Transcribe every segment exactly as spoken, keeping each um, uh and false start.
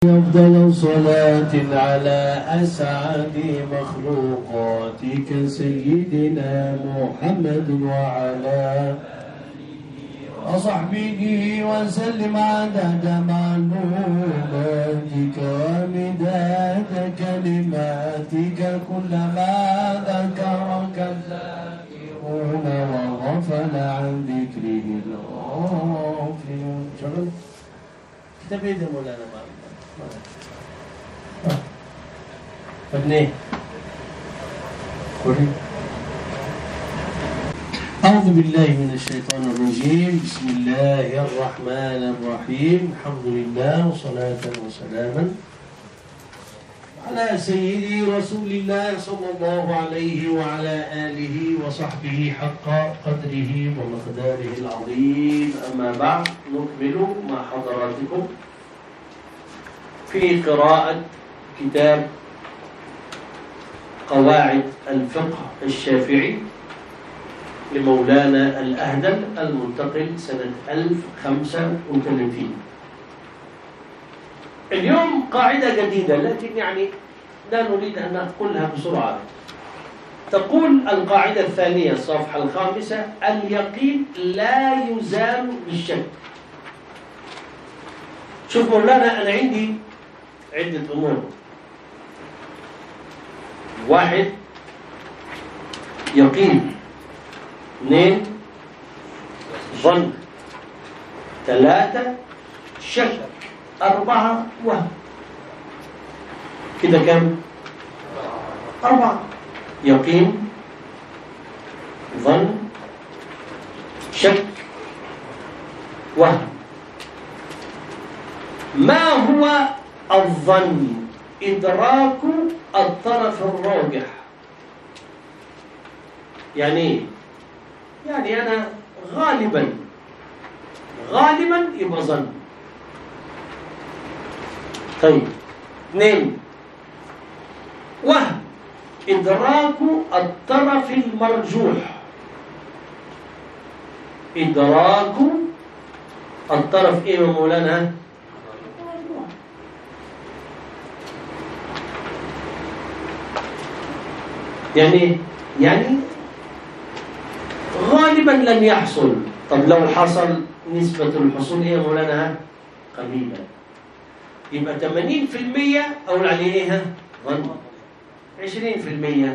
أفضل صلاة على أسعد مخلوقاتك سيدنا محمد وعلى وصحبه وسلم عدد معلوماتك ومداد كلماتك كلما ذكرك الذاكرون وغفل عن ذكره الغافلون. شغل تبيد مولانا ابني أعوذ بالله من الشيطان الرجيم. بسم الله الرحمن الرحيم. الحمد لله وصلاة وسلاما على سيدي رسول الله صلى الله عليه وعلى آله وصحبه حق قدره ومقداره العظيم. أما بعد، نكمل مع حضراتكم في قراءة كتاب قواعد الفقه الشافعي لمولانا الأهدل المنتقل سنة ألف وخمسة وثلاثين. اليوم قاعدة جديدة، لكن يعني لا نريد أن نقولها بسرعة. تقول القاعدة الثانية الصفحة الخامسة: اليقين لا يزال بالشك. شوف مولانا، أنا عندي عدة أمور. واحد، يقين. اثنين، ظن. ثلاثة، شك. أربعة، وهم. كده كم؟ أربعة: يقين، ظن، شك، وهم. ما هو الظن؟ إدراك الطرف الراجح. يعني يعني أنا غالبا غالبا يبقى ظن. طيب. اثنين، وهم، إدراك الطرف المرجوح. إدراك الطرف إيه يا مولانا؟ يعني يعني غالبا لن يحصل. طب لو حصل، نسبة الحصول ايه يا مولانا؟ قليلة. يبقى ثمانين بالمئة أقول عليه ايه؟ ظن. عشرين بالمئة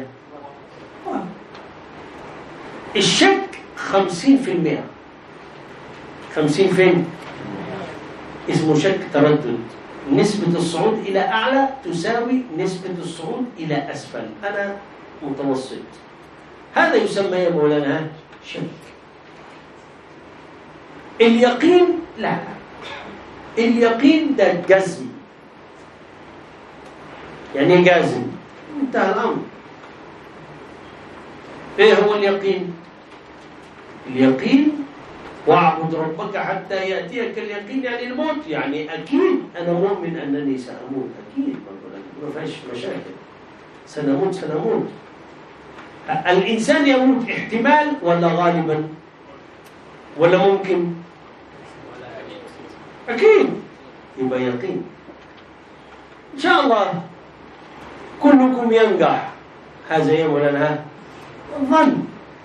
الشك. خمسين بالمئة خمسين فين؟ اسمه شك تردد. نسبة الصعود إلى أعلى تساوي نسبة الصعود إلى أسفل. أنا متوسط. هذا يسمى يا مولانا شك. اليقين لا، اليقين ده جزم. يعني جازم، انتهى الأمر. ايه هو اليقين؟ اليقين واعبد ربك حتى يأتيك اليقين، يعني الموت. يعني أكيد أنا مؤمن أنني سأموت، أكيد ما فيش مشاكل. سنموت سنموت. الإنسان يموت احتمال ولا غالبا ولا ممكن؟ أكيد. يبقى يقين. إن شاء الله كلكم ينجح. هذا يومنا ظن.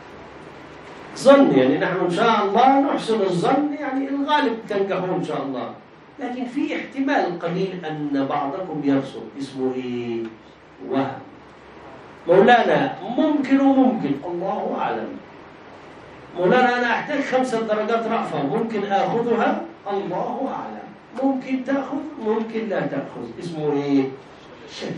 ظن يعني نحن إن شاء الله نحسن الظن، يعني الغالب تنجحون إن شاء الله. لكن في احتمال قليل أن بعضكم يرسل. اسمه إيه؟ وهم. مولانا ممكن وممكن، الله أعلم. مولانا أنا أحتاج خمسة درجات رأفة، ممكن آخذها، الله أعلم. ممكن تأخذ، ممكن لا تأخذ. اسمه إيه؟ شك.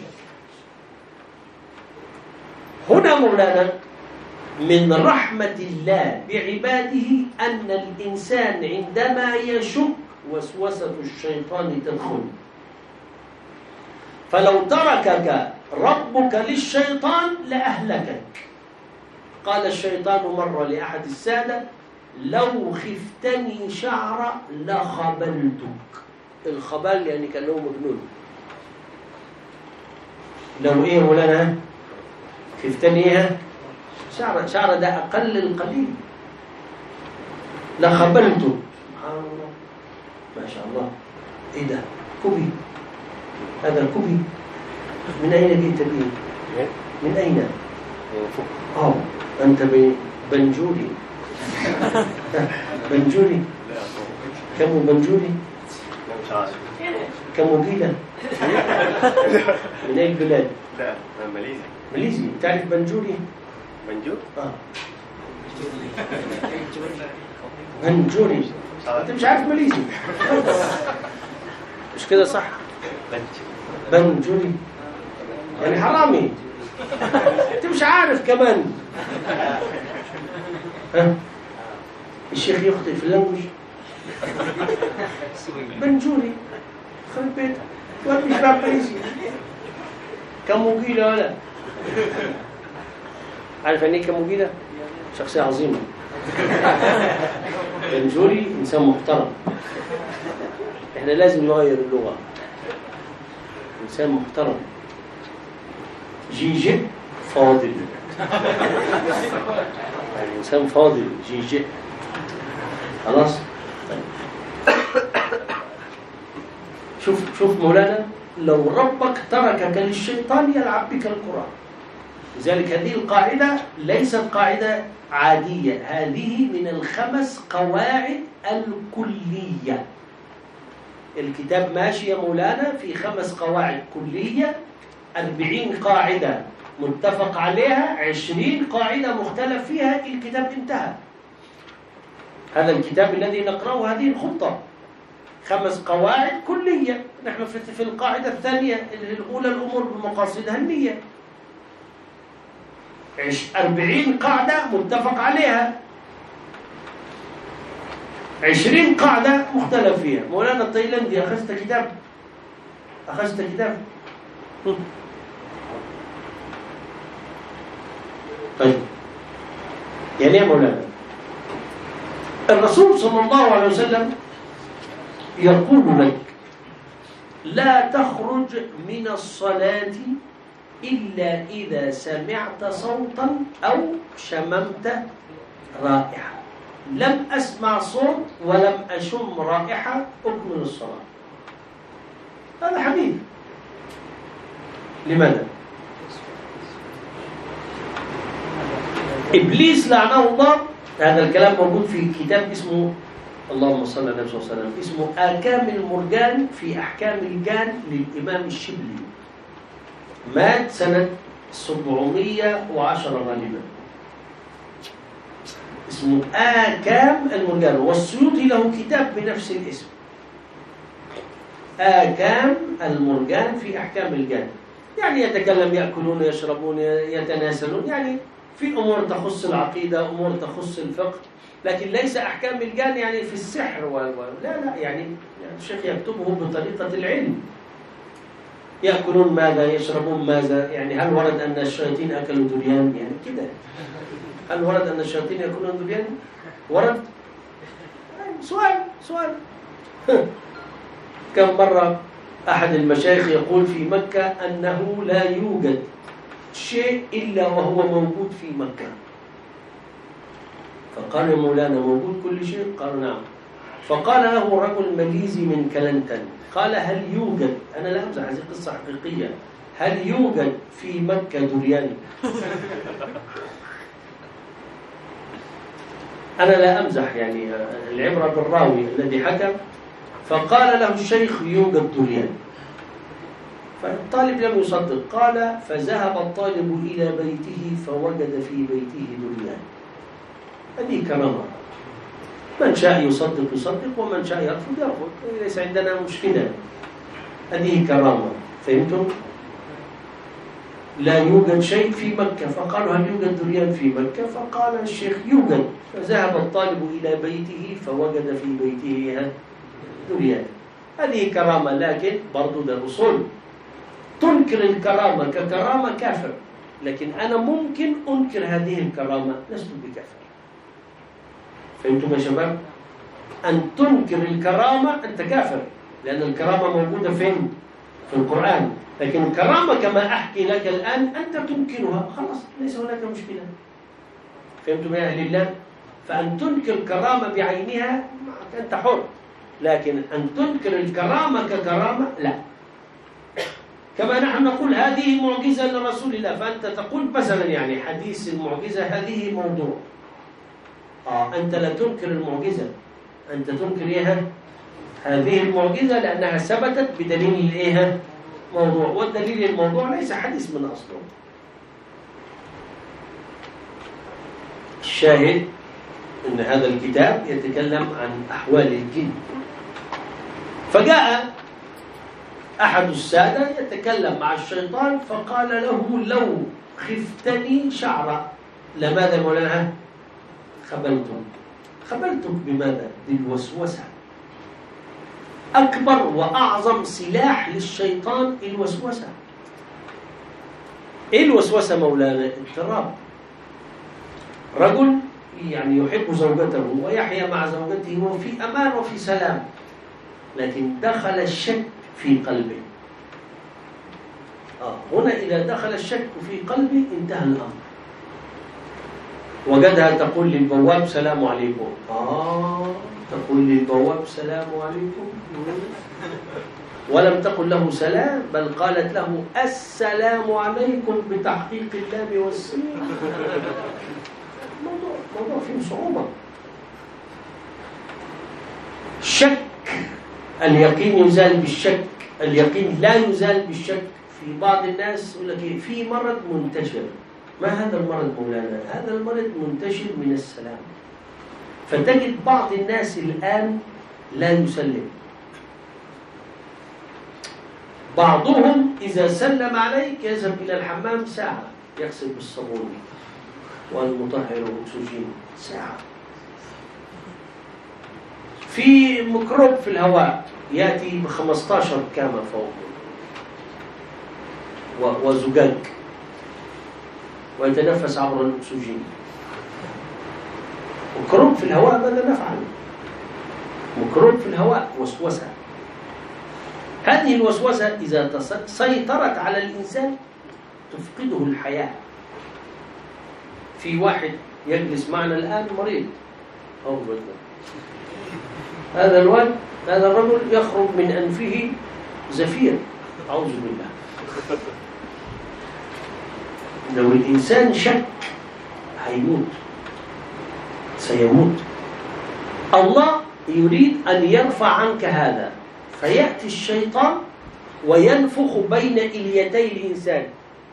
هنا مولانا من رحمة الله بعباده أن الإنسان عندما يشك وسوسة الشيطان تدخل. فلو تركك ربك للشيطان لأهلكك. قال الشيطان مرة لأحد السادة: لو خفتني شعر لخبلتك. الخبال يعني كان له مجنون. لو ايه مولانا؟ خفتني ايه؟ شعر. شعر ده أقل القليل. لخبلته. سبحان الله، ما شاء الله. ايه ده؟ كوبي. هذا كوبي. من أين جئت به؟ من أين؟ أوه أنت بنجولي. بنجولي كم بنجولي؟ كم قيلة؟ من أي بلاد؟ لا ماليزيا. ماليزيا. تعرف بنجولي؟ بنجول؟ آه بنجولي. أنت مش عارف ماليزي. مش كده صح؟ بنجولي يعني حرامي. أنت مش عارف كمان. ها؟ الشيخ يخطئ في اللغوش. بنجولي خرب بيتك وأنت مش فاهم ماليزي. كم وكيلة ولا؟ عارف يعني كم وكيلة؟ شخصية عظيمة. بنجولي إنسان محترم. إحنا لازم نغير اللغة. إنسان محترم. جيجي فاضل. يعني إنسان فاضل جيجي. خلاص. شوف شوف مولانا، لو ربك تركك للشيطان يلعب بك القرآن. لذلك هذه القاعدة ليست قاعدة عادية، هذه من الخمس قواعد الكلية. الكتاب ماشي يا مولانا في خمس قواعد كلية، أربعين قاعدة متفق عليها، عشرين قاعدة مختلف فيها، الكتاب انتهى. هذا الكتاب الذي نقرأه هذه الخطة خمس قواعد كلية. نحن في القاعدة الثانية الأولى الأمور بمقاصدها النية. أربعين قاعدة متفق عليها، عشرين قاعدة مختلف فيها. مولانا التايلاندي أخذت كتاب أخذت كتاب طيب يعني يا مولانا الرسول صلى الله عليه وسلم يقول لك لا تخرج من الصلاة إلا إذا سمعت صوتا أو شممت رائحة. لم أسمع صوت ولم أشم رائحة أكمل الصلاة. هذا حديث. لماذا؟ إبليس لعنه الله. هذا الكلام موجود في كتاب اسمه اللهم صل على النبي صلى الله عليه وسلم، اسمه آكام المرجان في أحكام الجان للإمام الشبلي. مات سنة سبعمية وعشرة غالبا. اسمه آكام المرجان، والسيوطي له كتاب بنفس الاسم، آكام المرجان في أحكام الجان. يعني يتكلم، يأكلون، يشربون، يتناسلون، يعني في أمور تخص العقيدة، أمور تخص الفقه، لكن ليس أحكام الجان يعني في السحر و... لا لا يعني الشيخ يكتبه بطريقة العلم. يأكلون ماذا، يشربون ماذا، يعني هل ورد أن الشياطين أكلوا دريان؟ يعني كده. هل ورد أن الشياطين يأكلون دريان؟ ورد؟ سؤال سؤال كم مرة أحد المشايخ يقول في مكة أنه لا يوجد شيء إلا وهو موجود في مكة. فقال يا مولانا موجود كل شيء؟ قالوا نعم. فقال له رجل ماليزي من كلنتن، قال هل يوجد، أنا لا أمزح، هذه قصة حقيقية، هل يوجد في مكة دريان؟ أنا لا أمزح، يعني العبرة بالراوي الذي حكم. فقال له الشيخ يوجد دريان. فالطالب لم يصدق. قال فذهب الطالب إلى بيته فوجد في بيته دريان. هذه كرامة، من شاء يصدق يصدق ومن شاء يرفض يرفض، ليس عندنا مشكلة. هذه كرامة، فهمتم؟ لا يوجد شيء في مكة. فقالوا هل يوجد دريان في مكة؟ فقال الشيخ يوجد. فذهب الطالب إلى بيته فوجد في بيته دريان. هذه كرامة، لكن برضو ده أصول. تنكر الكرامة ككرامة كافر، لكن أنا ممكن أنكر هذه الكرامة، لست بكافر. فهمتم يا شباب؟ أن تنكر الكرامة أنت كافر، لأن الكرامة موجودة فين؟ في القرآن. لكن الكرامة كما أحكي لك الآن أنت تنكرها، خلاص ليس هناك مشكلة. فهمتم يا أهل الله؟ فأن تنكر كرامة بعينها أنت حر، لكن أن تنكر الكرامة ككرامة لا. كما نحن نقول هذه معجزة لرسول الله، فأنت تقول مثلا يعني حديث المعجزة هذه موضوع. آه أنت لا تنكر المعجزة، أنت تنكر إيها هذه المعجزة لأنها ثبتت بدليل إيها موضوع، والدليل الموضوع ليس حديث من أصله. الشاهد أن هذا الكتاب يتكلم عن أحوال الجن. فجاء أحد السادة يتكلم مع الشيطان فقال له لو خفتني شعرا لماذا مولانا خبلتك؟ خبلتك بماذا؟ بالوسوسة. أكبر وأعظم سلاح للشيطان الوسوسة. إيه الوسوسة مولانا؟ اضطراب. رجل يعني يحب زوجته ويحيا مع زوجته وفي أمان وفي سلام، لكن دخل الشك في قلبه. آه هنا إذا دخل الشك في قلبه انتهى الأمر. وجدها تقول للبواب سلام عليكم. آه تقول للبواب سلام عليكم، ولم تقل له سلام، بل قالت له السلام عليكم بتحقيق اللام والسين. موضوع موضوع فيه صعوبة. شك، اليقين يزال بالشك، اليقين لا يزال بالشك. في بعض الناس يقول لك في مرض منتشر. ما هذا المرض مولانا؟ هذا المرض منتشر من السلام. فتجد بعض الناس الآن لا يسلم. بعضهم إذا سلم عليك يذهب إلى الحمام ساعة يغسل بالصابون والمطهر والأكسجين ساعة. في ميكروب في الهواء يأتي بخمسة عشر كامة فوق وزجاج ويتنفس عبر الأكسجين. ميكروب في الهواء ماذا نفعل؟ ميكروب في الهواء وسوسة. هذه الوسوسة إذا سيطرت على الإنسان تفقده الحياة. في واحد يجلس معنا الآن مريض، أو هذا الواد هذا الرجل يخرج من أنفه زفير، أعوذ بالله. لو الإنسان شك هيموت، سيموت. الله يريد أن يرفع عنك هذا، فيأتي الشيطان وينفخ بين إليتي الإنسان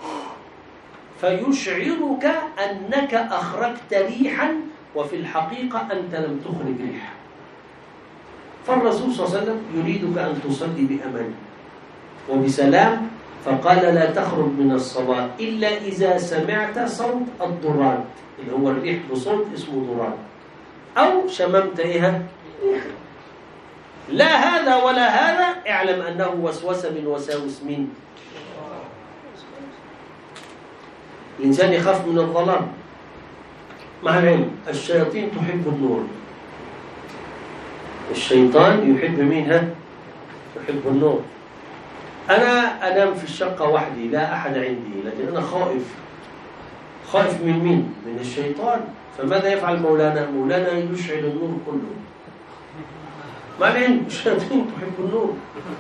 فيشعرك أنك أخرجت ريحا وفي الحقيقة أنت لم تخرج ريحا. فالرسول صلى الله عليه وسلم يريدك أن تصلي بأمان وبسلام، فقال لا تخرج من الصلاة إلا إذا سمعت صوت الضراد اللي هو الريح بصوت اسمه ضراد، أو شممت إيها ريحا. لا هذا ولا هذا، اعلم أنه وسوسة من وساوس مين؟ الإنسان يخاف من الظلام. مع العلم الشياطين تحب النور. الشيطان يحب مين؟ ها؟ يحب النور. أنا أنام في الشقة وحدي لا أحد عندي، لكن أنا خائف. خائف من مين؟ من الشيطان. فماذا يفعل مولانا؟ مولانا يشعل النور كله. مع العلم الشياطين تحب النور.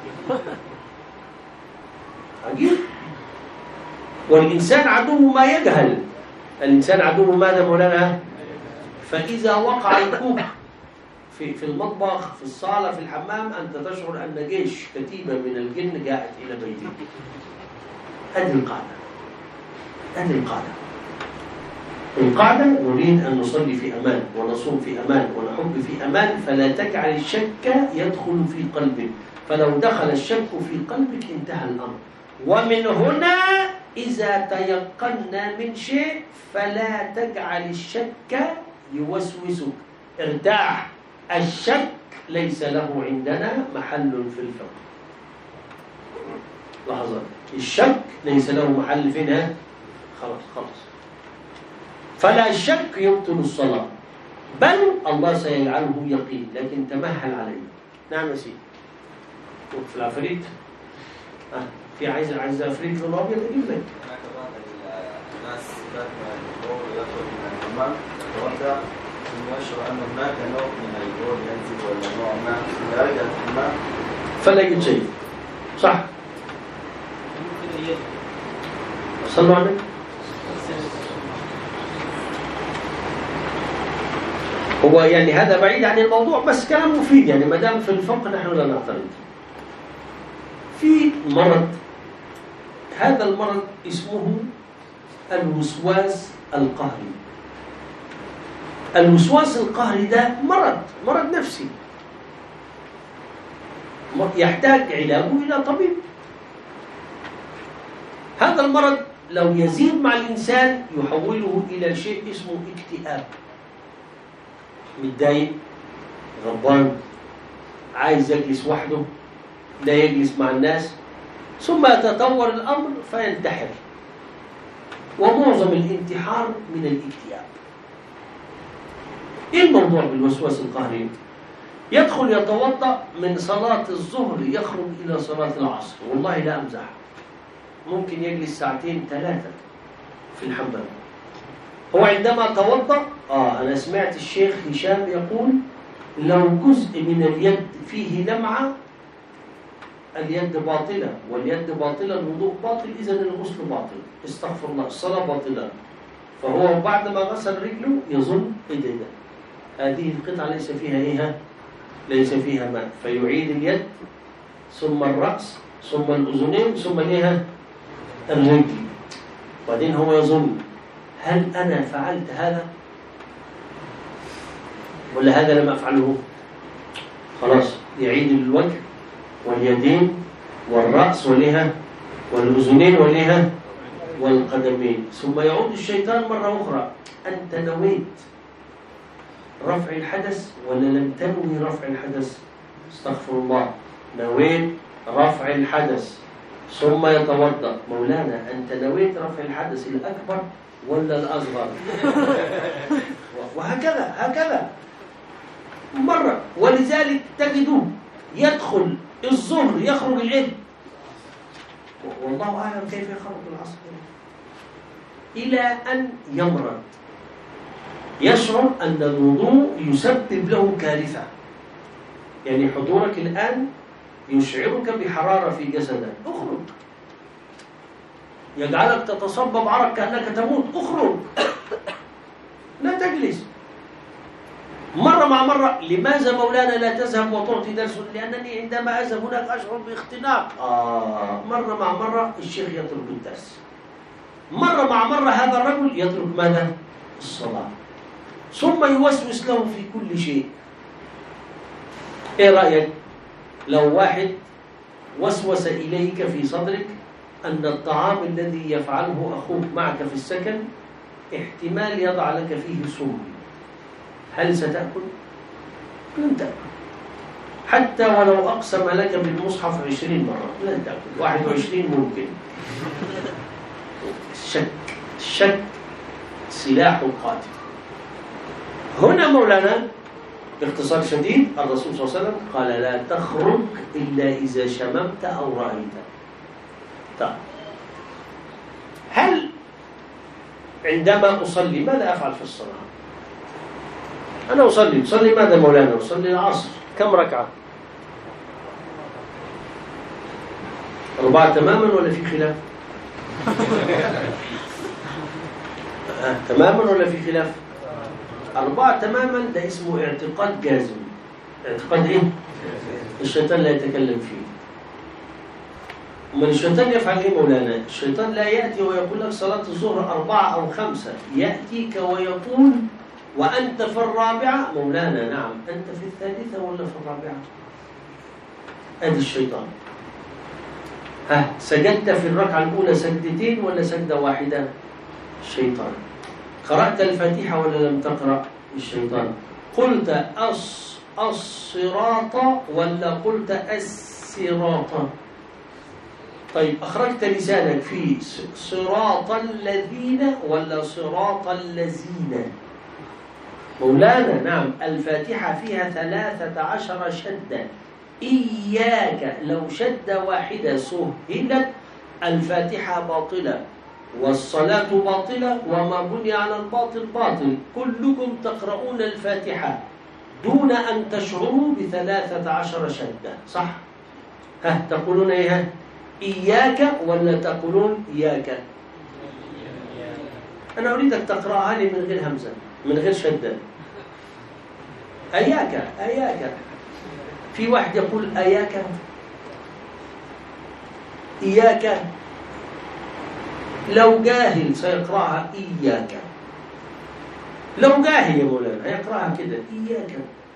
عجيب. والإنسان عدو ما يجهل. الإنسان عدو ماذا مولانا؟ فإذا وقع الكوك في في المطبخ، في الصالة، في الحمام، أنت تشعر أن جيش كتيبة من الجن جاءت إلى بيتك. هذه القاعدة. هذه القاعدة. القاعدة نريد أن نصلي في أمان ونصوم في أمان ونحب في أمان، فلا تجعل الشك يدخل في قلبك. فلو دخل الشك في قلبك انتهى الأمر. ومن هنا إذا تيقنا من شيء فلا تجعل الشك يوسوسك. ارتاح. الشك ليس له عندنا محل في الفقه. لحظة، الشك ليس له محل فينا. خلاص خلاص. فلا شك يبطل الصلاة، بل الله سيجعله يقين، لكن تمهل عليه. نعم يا سيدي. وقف العفريت. آه. في عايز عايز عفريت لون أبيض أجيب لك. هناك بعض الناس بعد ما البول يخرج من الحمام يتوضأ ثم يشعر أن هناك نوع من البول ينزل ولا نوع ما إذا رجع الحمام فلا يجد شيء. صح. صلوا عليه. هو يعني هذا بعيد عن الموضوع بس كلام مفيد، يعني ما دام في الفقه نحن لا نعترض. في مرض، هذا المرض اسمه الوسواس القهري. الوسواس القهري ده مرض مرض نفسي يحتاج علاجه إلى طبيب. هذا المرض لو يزيد مع الإنسان يحوله إلى شيء اسمه اكتئاب، متضايق، غضبان، عايز يجلس وحده، لا يجلس مع الناس، ثم يتطور الأمر فينتحر. ومعظم الانتحار من الاكتئاب. إيه الموضوع بالوسواس القهري؟ يدخل يتوضأ من صلاة الظهر يخرج إلى صلاة العصر، والله لا أمزح، ممكن يجلس ساعتين ثلاثة في الحمام. هو عندما توضأ آه أنا سمعت الشيخ هشام يقول لو جزء من اليد فيه لمعة اليد باطلة، واليد باطلة الوضوء باطل، إذن الغسل باطل، استغفر الله، الصلاة باطلة. فهو بعد ما غسل رجله يظن إيه ده هذه القطعة ليس فيها إيه ليس فيها ماء، فيعيد اليد ثم الرأس ثم الأذنين ثم إيه الرجل. بعدين هو يظن هل أنا فعلت هذا ولا هذا لم أفعله؟ خلاص يعيد الوجه واليدين والرأس ولها والأذنين ولها والقدمين، ثم يعود الشيطان مرة أخرى أنت نويت رفع الحدث ولا لم تنوي رفع الحدث؟ استغفر الله، نويت رفع الحدث ثم يتوضأ. مولانا أنت نويت رفع الحدث الأكبر ولا الأصغر؟ وهكذا هكذا مرة. ولذلك تجده يدخل الظهر يخرج العلم، والله أعلم كيف يخرج العصر، إلى أن يمرض يشعر أن الوضوء يسبب له كارثة. يعني حضورك الآن يشعرك بحرارة في جسدك، اخرج. يجعلك تتصبب عرق كأنك تموت، اخرج، لا تجلس. مرة مع مرة، لماذا مولانا لا تذهب وتعطي درس؟ لأنني عندما أذهب هناك أشعر باختناق. آه مرة مع مرة الشيخ يترك الدرس. مرة مع مرة هذا الرجل يترك ماذا؟ الصلاة. ثم يوسوس له في كل شيء. إيه رأيك لو واحد وسوس إليك في صدرك أن الطعام الذي يفعله أخوك معك في السكن احتمال يضع لك فيه سم، هل ستأكل؟ لن تأكل، حتى ولو أقسم لك بالمصحف عشرين مرة لن تأكل. واحد وعشرين ممكن. الشك الشك سلاح قاتل. هنا مولانا باختصار شديد الرسول صلى الله عليه وسلم قال لا تخرج إلا إذا شممت أو رأيت. طيب هل عندما أصلي ماذا أفعل في الصلاة؟ أنا أصلي أصلي ماذا مولانا؟ أصلي العصر، كم ركعة؟ أربعة تماما ولا في خلاف؟ آه، تماما ولا في خلاف؟ أربعة تماما ده اسمه اعتقاد جازم. اعتقاد إيه؟ الشيطان لا يتكلم فيه. ومن الشيطان يفعل إيه مولانا؟ الشيطان لا يأتي ويقول لك صلاة الظهر أربعة أو خمسة، يأتيك ويقول وأنت في الرابعة. مولانا نعم، أنت في الثالثة ولا في الرابعة؟ أدي الشيطان. ها سجدت في الركعة الأولى سجدتين ولا سجدة واحدة؟ الشيطان. قرأت الفاتحة ولا لم تقرأ؟ الشيطان. قلت أص الصراط ولا قلت الصراط؟ طيب أخرجت لسانك في صراط الذين ولا صراط الذين؟ مولانا نعم، الفاتحة فيها ثلاثة عشر شدة، إياك لو شدة واحدة سهلت الفاتحة باطلة والصلاة باطلة وما بني على الباطل باطل. كلكم تقرؤون الفاتحة دون أن تشعروا بثلاثة عشر شدة، صح؟ ها تقولون إيه؟ إياك ولا تقولون إياك؟ أنا أريدك تقرأها لي من غير همزة، من غير شدة. أياك أياك. في واحد يقول أياك إياك، لو جاهل سيقرأها إياك. لو جاهل يا مولانا هيقرأها كده إياك.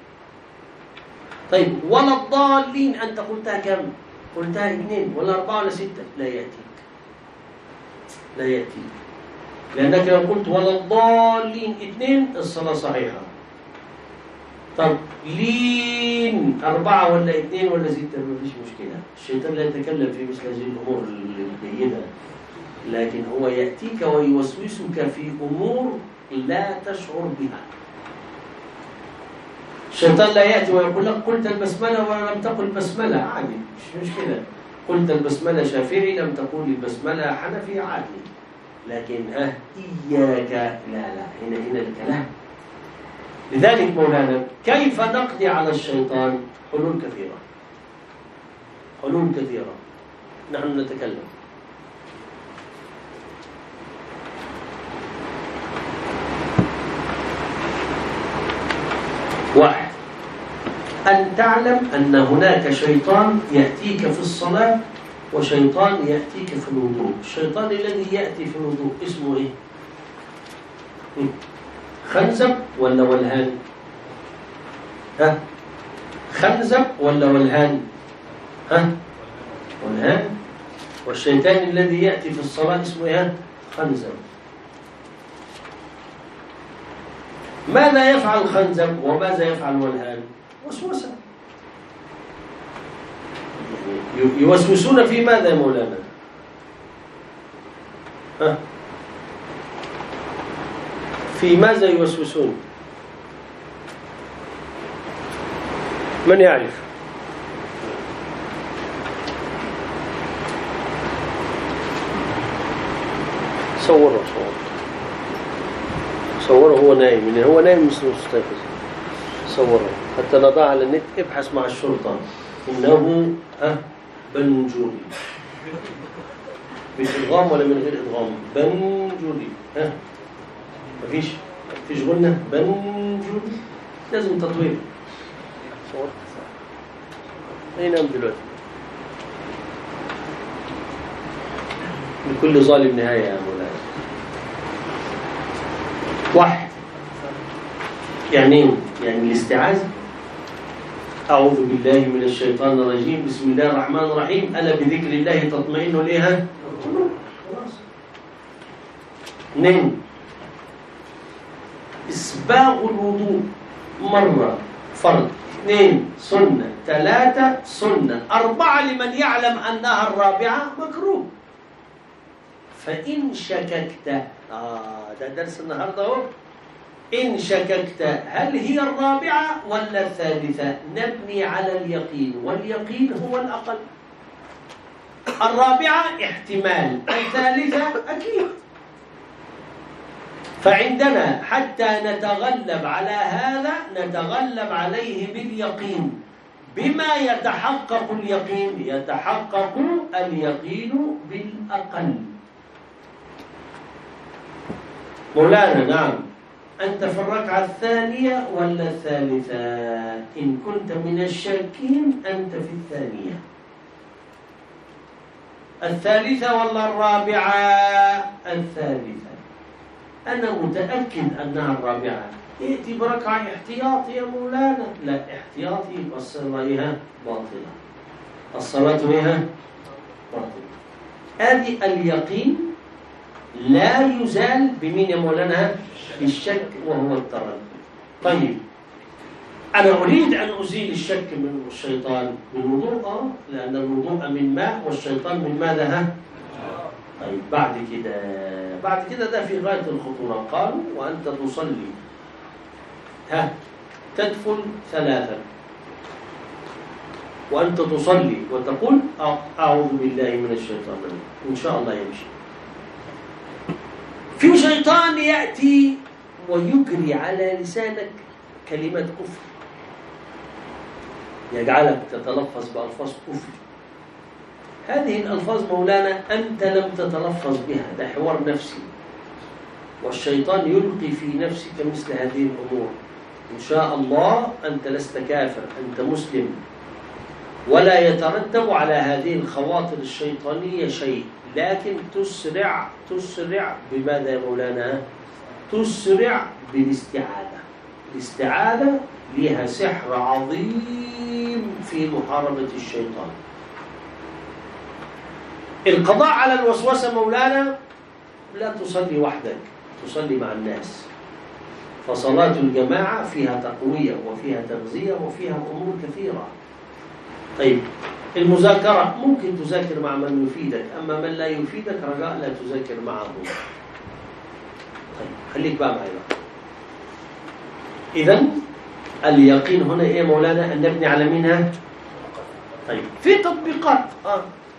طيب ولا الضالين أنت قلتها كم؟ قلتها اثنين ولا أربعة ولا ستة؟ لا يأتيك، لا يأتيك، لأنك لو قلت ولا الضالين اثنين الصلاة صحيحة. طب لين أربعة ولا اثنين ولا ستة ما فيش مشكلة، الشيطان لا يتكلم في مثل هذه الأمور الجيدة، لكن هو يأتيك ويوسوسك في أمور لا تشعر بها. الشيطان لا يأتي ويقول لك قلت البسملة ولا لم تقل بسملة، عادي مش مشكلة. قلت البسملة شافعي لم تقل البسملة حنفي، عادي. لكن ها إياك لا لا، هنا هنا الكلام. لذلك مولانا كيف نقضي على الشيطان؟ حلول كثيرة، حلول كثيرة نحن نتكلم. واحد، أن تعلم أن هناك شيطان يأتيك في الصلاة وشيطان يأتيك في الوضوء. الشيطان الذي يأتي في الوضوء اسمه إيه؟ خنزب ولا ولهان؟ ها؟ خنزب ولا ولهان؟ ها؟ ولهان. والشيطان الذي يأتي في الصلاة اسمه إيه؟ خنزب. ماذا يفعل خنزب وماذا يفعل ولهان؟ وسوسة. يوسوسون في ماذا يا مولانا؟ ها؟ في ماذا يوسوسون؟ من يعرف؟ صوره صوره صوره هو نايم، يعني هو نايم مش مستيقظ. صوره حتى نضع على النت، ابحث مع الشرطة إنه أه بنجوري، بالإدغام ولا من غير إدغام؟ بنجوري. ها مفيش مفيش غنة، بنجوري لازم تطوير. صور أين نام دلوقتي؟ لكل ظالم نهاية يا مولانا. واحد، يعني يعني الاستعاذة. أعوذ بالله من الشيطان الرجيم، بسم الله الرحمن الرحيم، ألا بذكر الله تطمئن إليها. خلاص. اثنين، إسباغ الوضوء مرة فرض، اثنين سنة، ثلاثة سنة، أربعة لمن يعلم أنها الرابعة مكروه. فإن شككت، آه ده درس النهارده أهو، إن شككت هل هي الرابعة ولا الثالثة؟ نبني على اليقين، واليقين هو الأقل. الرابعة احتمال، الثالثة أكيد. فعندنا حتى نتغلب على هذا نتغلب عليه باليقين. بما يتحقق اليقين؟ يتحقق اليقين بالأقل. مولانا نعم، أنت في الركعة الثانية ولا الثالثة؟ إن كنت من الشاكين أنت في الثانية. الثالثة ولا الرابعة؟ الثالثة. أنا متأكد أنها الرابعة. ائتي بركعة احتياطي يا مولانا. لا، احتياطي الصلاة باطلة، الصلاة بها باطلة. هذه اليقين لا يزال بمين يا مولانا؟ بالشك وهو التردد. طيب أنا أريد أن أزيل الشك من الشيطان بالوضوء، لأن الوضوء من ماء والشيطان من ماذا؟ ها؟ طيب بعد كده بعد كده ده في غاية الخطورة. قالوا وأنت تصلي ها تدفل ثلاثا، وأنت تصلي وتقول أعوذ بالله من الشيطان الرجيم، إن شاء الله يمشي. في شيطان يأتي ويجري على لسانك كلمة كفر، يجعلك تتلفظ بألفاظ كفر. هذه الألفاظ مولانا أنت لم تتلفظ بها، ده حوار نفسي. والشيطان يلقي في نفسك مثل هذه الأمور. إن شاء الله أنت لست كافر، أنت مسلم، ولا يترتب على هذه الخواطر الشيطانية شيء، لكن تسرع تسرع بماذا يا مولانا؟ تسرع بالاستعاذة. الاستعاذة لها سحر عظيم في محاربة الشيطان. القضاء على الوسوسة مولانا لا تصلي وحدك، تصلي مع الناس، فصلاة الجماعة فيها تقوية وفيها تغذية وفيها أمور كثيرة. طيب المذاكرة ممكن تذاكر مع من يفيدك، أما من لا يفيدك رجاء لا تذاكر معه. طيب خليك بقى معي بقى. إذن اليقين هنا إيه مولانا؟ أن نبني على منها. طيب في تطبيقات. آه.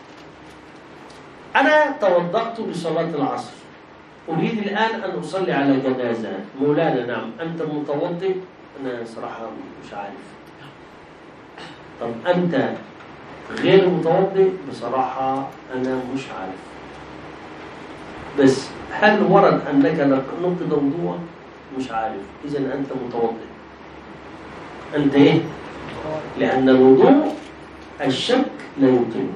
أنا توضأت لصلاة العصر، أريد الآن أن أصلي على جنازة. مولانا نعم أنت متوضئ؟ أنا صراحة مش عارف. طب أنت غير متوضئ؟ بصراحة أنا مش عارف. بس هل ورد أنك نقض وضوءك؟ مش عارف. إذن أنت متوضئ. أنت إيه؟ لأن الوضوء الشك لا يمكن.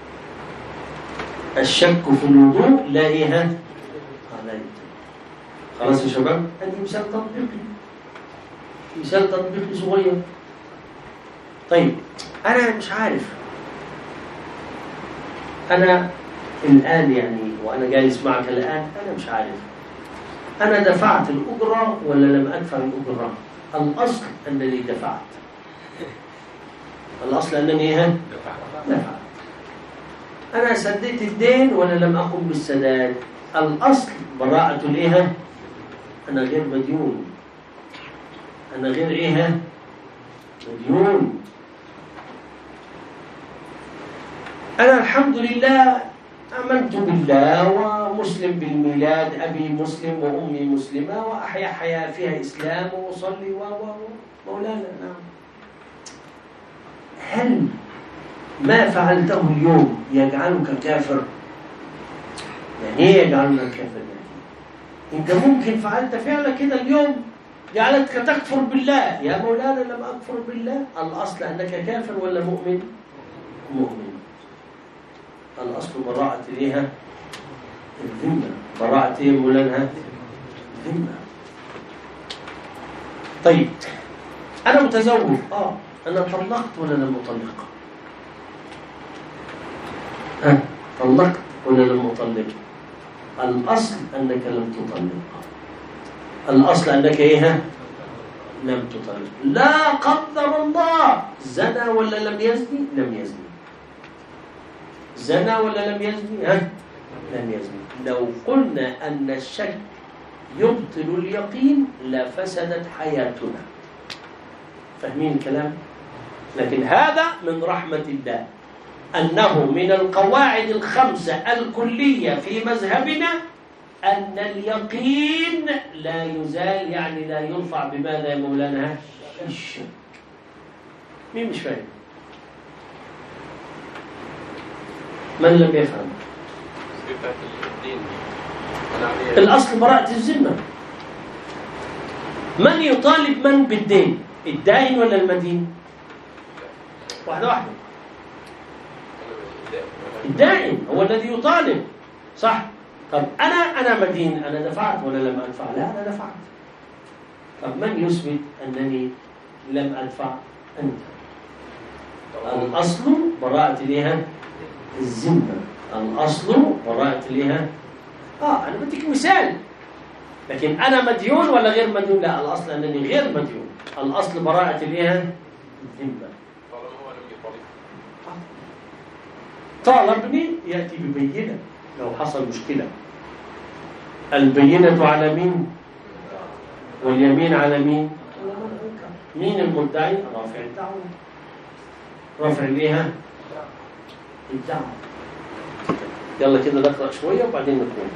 الشك في الوضوء لا إيه؟ لا يمكن. خلاص يا شباب؟ أدي مثال تطبيقي، مثال تطبيقي صغير. طيب أنا مش عارف، أنا الآن يعني وأنا جالس معك الآن أنا مش عارف أنا دفعت الأجرة ولا لم أدفع الأجرة. الأصل أنني دفعت، الأصل أنني إيه؟ دفعت. أنا سديت الدين ولا لم أقم بالسداد. الأصل براءة الإيه؟ أنا غير مديون، أنا غير إيه؟ مديون. أنا الحمد لله آمنت بالله ومسلم بالميلاد، أبي مسلم وأمي مسلمة وأحيا حياة فيها إسلام وأصلي و مولانا نعم. هل ما فعلته اليوم يجعلك كافر؟ يعني إيه يجعلك كافر؟ يعني أنت ممكن فعلت فعلا كده اليوم جعلتك تكفر بالله. يا مولانا لم أكفر بالله. الأصل أنك كافر ولا مؤمن؟ مؤمن. الأصل براءة ليها الذمة. براءة إيه مولانا؟ الذمة. طيب أنا متزوج، آه أنا طلقت ولا لم أطلق؟ ها طلقت ولا لم أطلق؟ الأصل أنك لم تطلق. الأصل أنك إيه؟ لم تطلق. لا قدر الله زنى ولا لم يزني؟ لم يزني. زنى ولا لم يزني؟ ها؟ لم يزني. لو قلنا أن الشك يبطل اليقين لفسدت حياتنا. فاهمين الكلام؟ لكن هذا من رحمة الله أنه من القواعد الخمسة الكلية في مذهبنا أن اليقين لا يزال، يعني لا يرفع بماذا يا مولانا؟ الشك. مين مش فاهم؟ من لم يفهم؟ الأصل براءة الذمة. من يطالب من بالدين؟ الدائن ولا المدين؟ واحدة واحدة. الدائن هو الذي يطالب، صح؟ طب أنا أنا مدين، أنا دفعت ولا لم أدفع؟ لا أنا دفعت. طب من يثبت أنني لم أدفع؟ أنت. الأصل براءة لها الذمة. الأصل براءة لها. آه أنا بديك مثال. لكن أنا مديون ولا غير مديون؟ لا الأصل أنني غير مديون. الأصل براءة لها الذمة. طالبني يأتي ببينة لو حصل مشكلة. البينة على مين؟ واليمين على مين؟ مين المدعي؟ رافع الدعوة. رافع ليها الدعوة. يلا كده نقرأ شوية وبعدين نكون.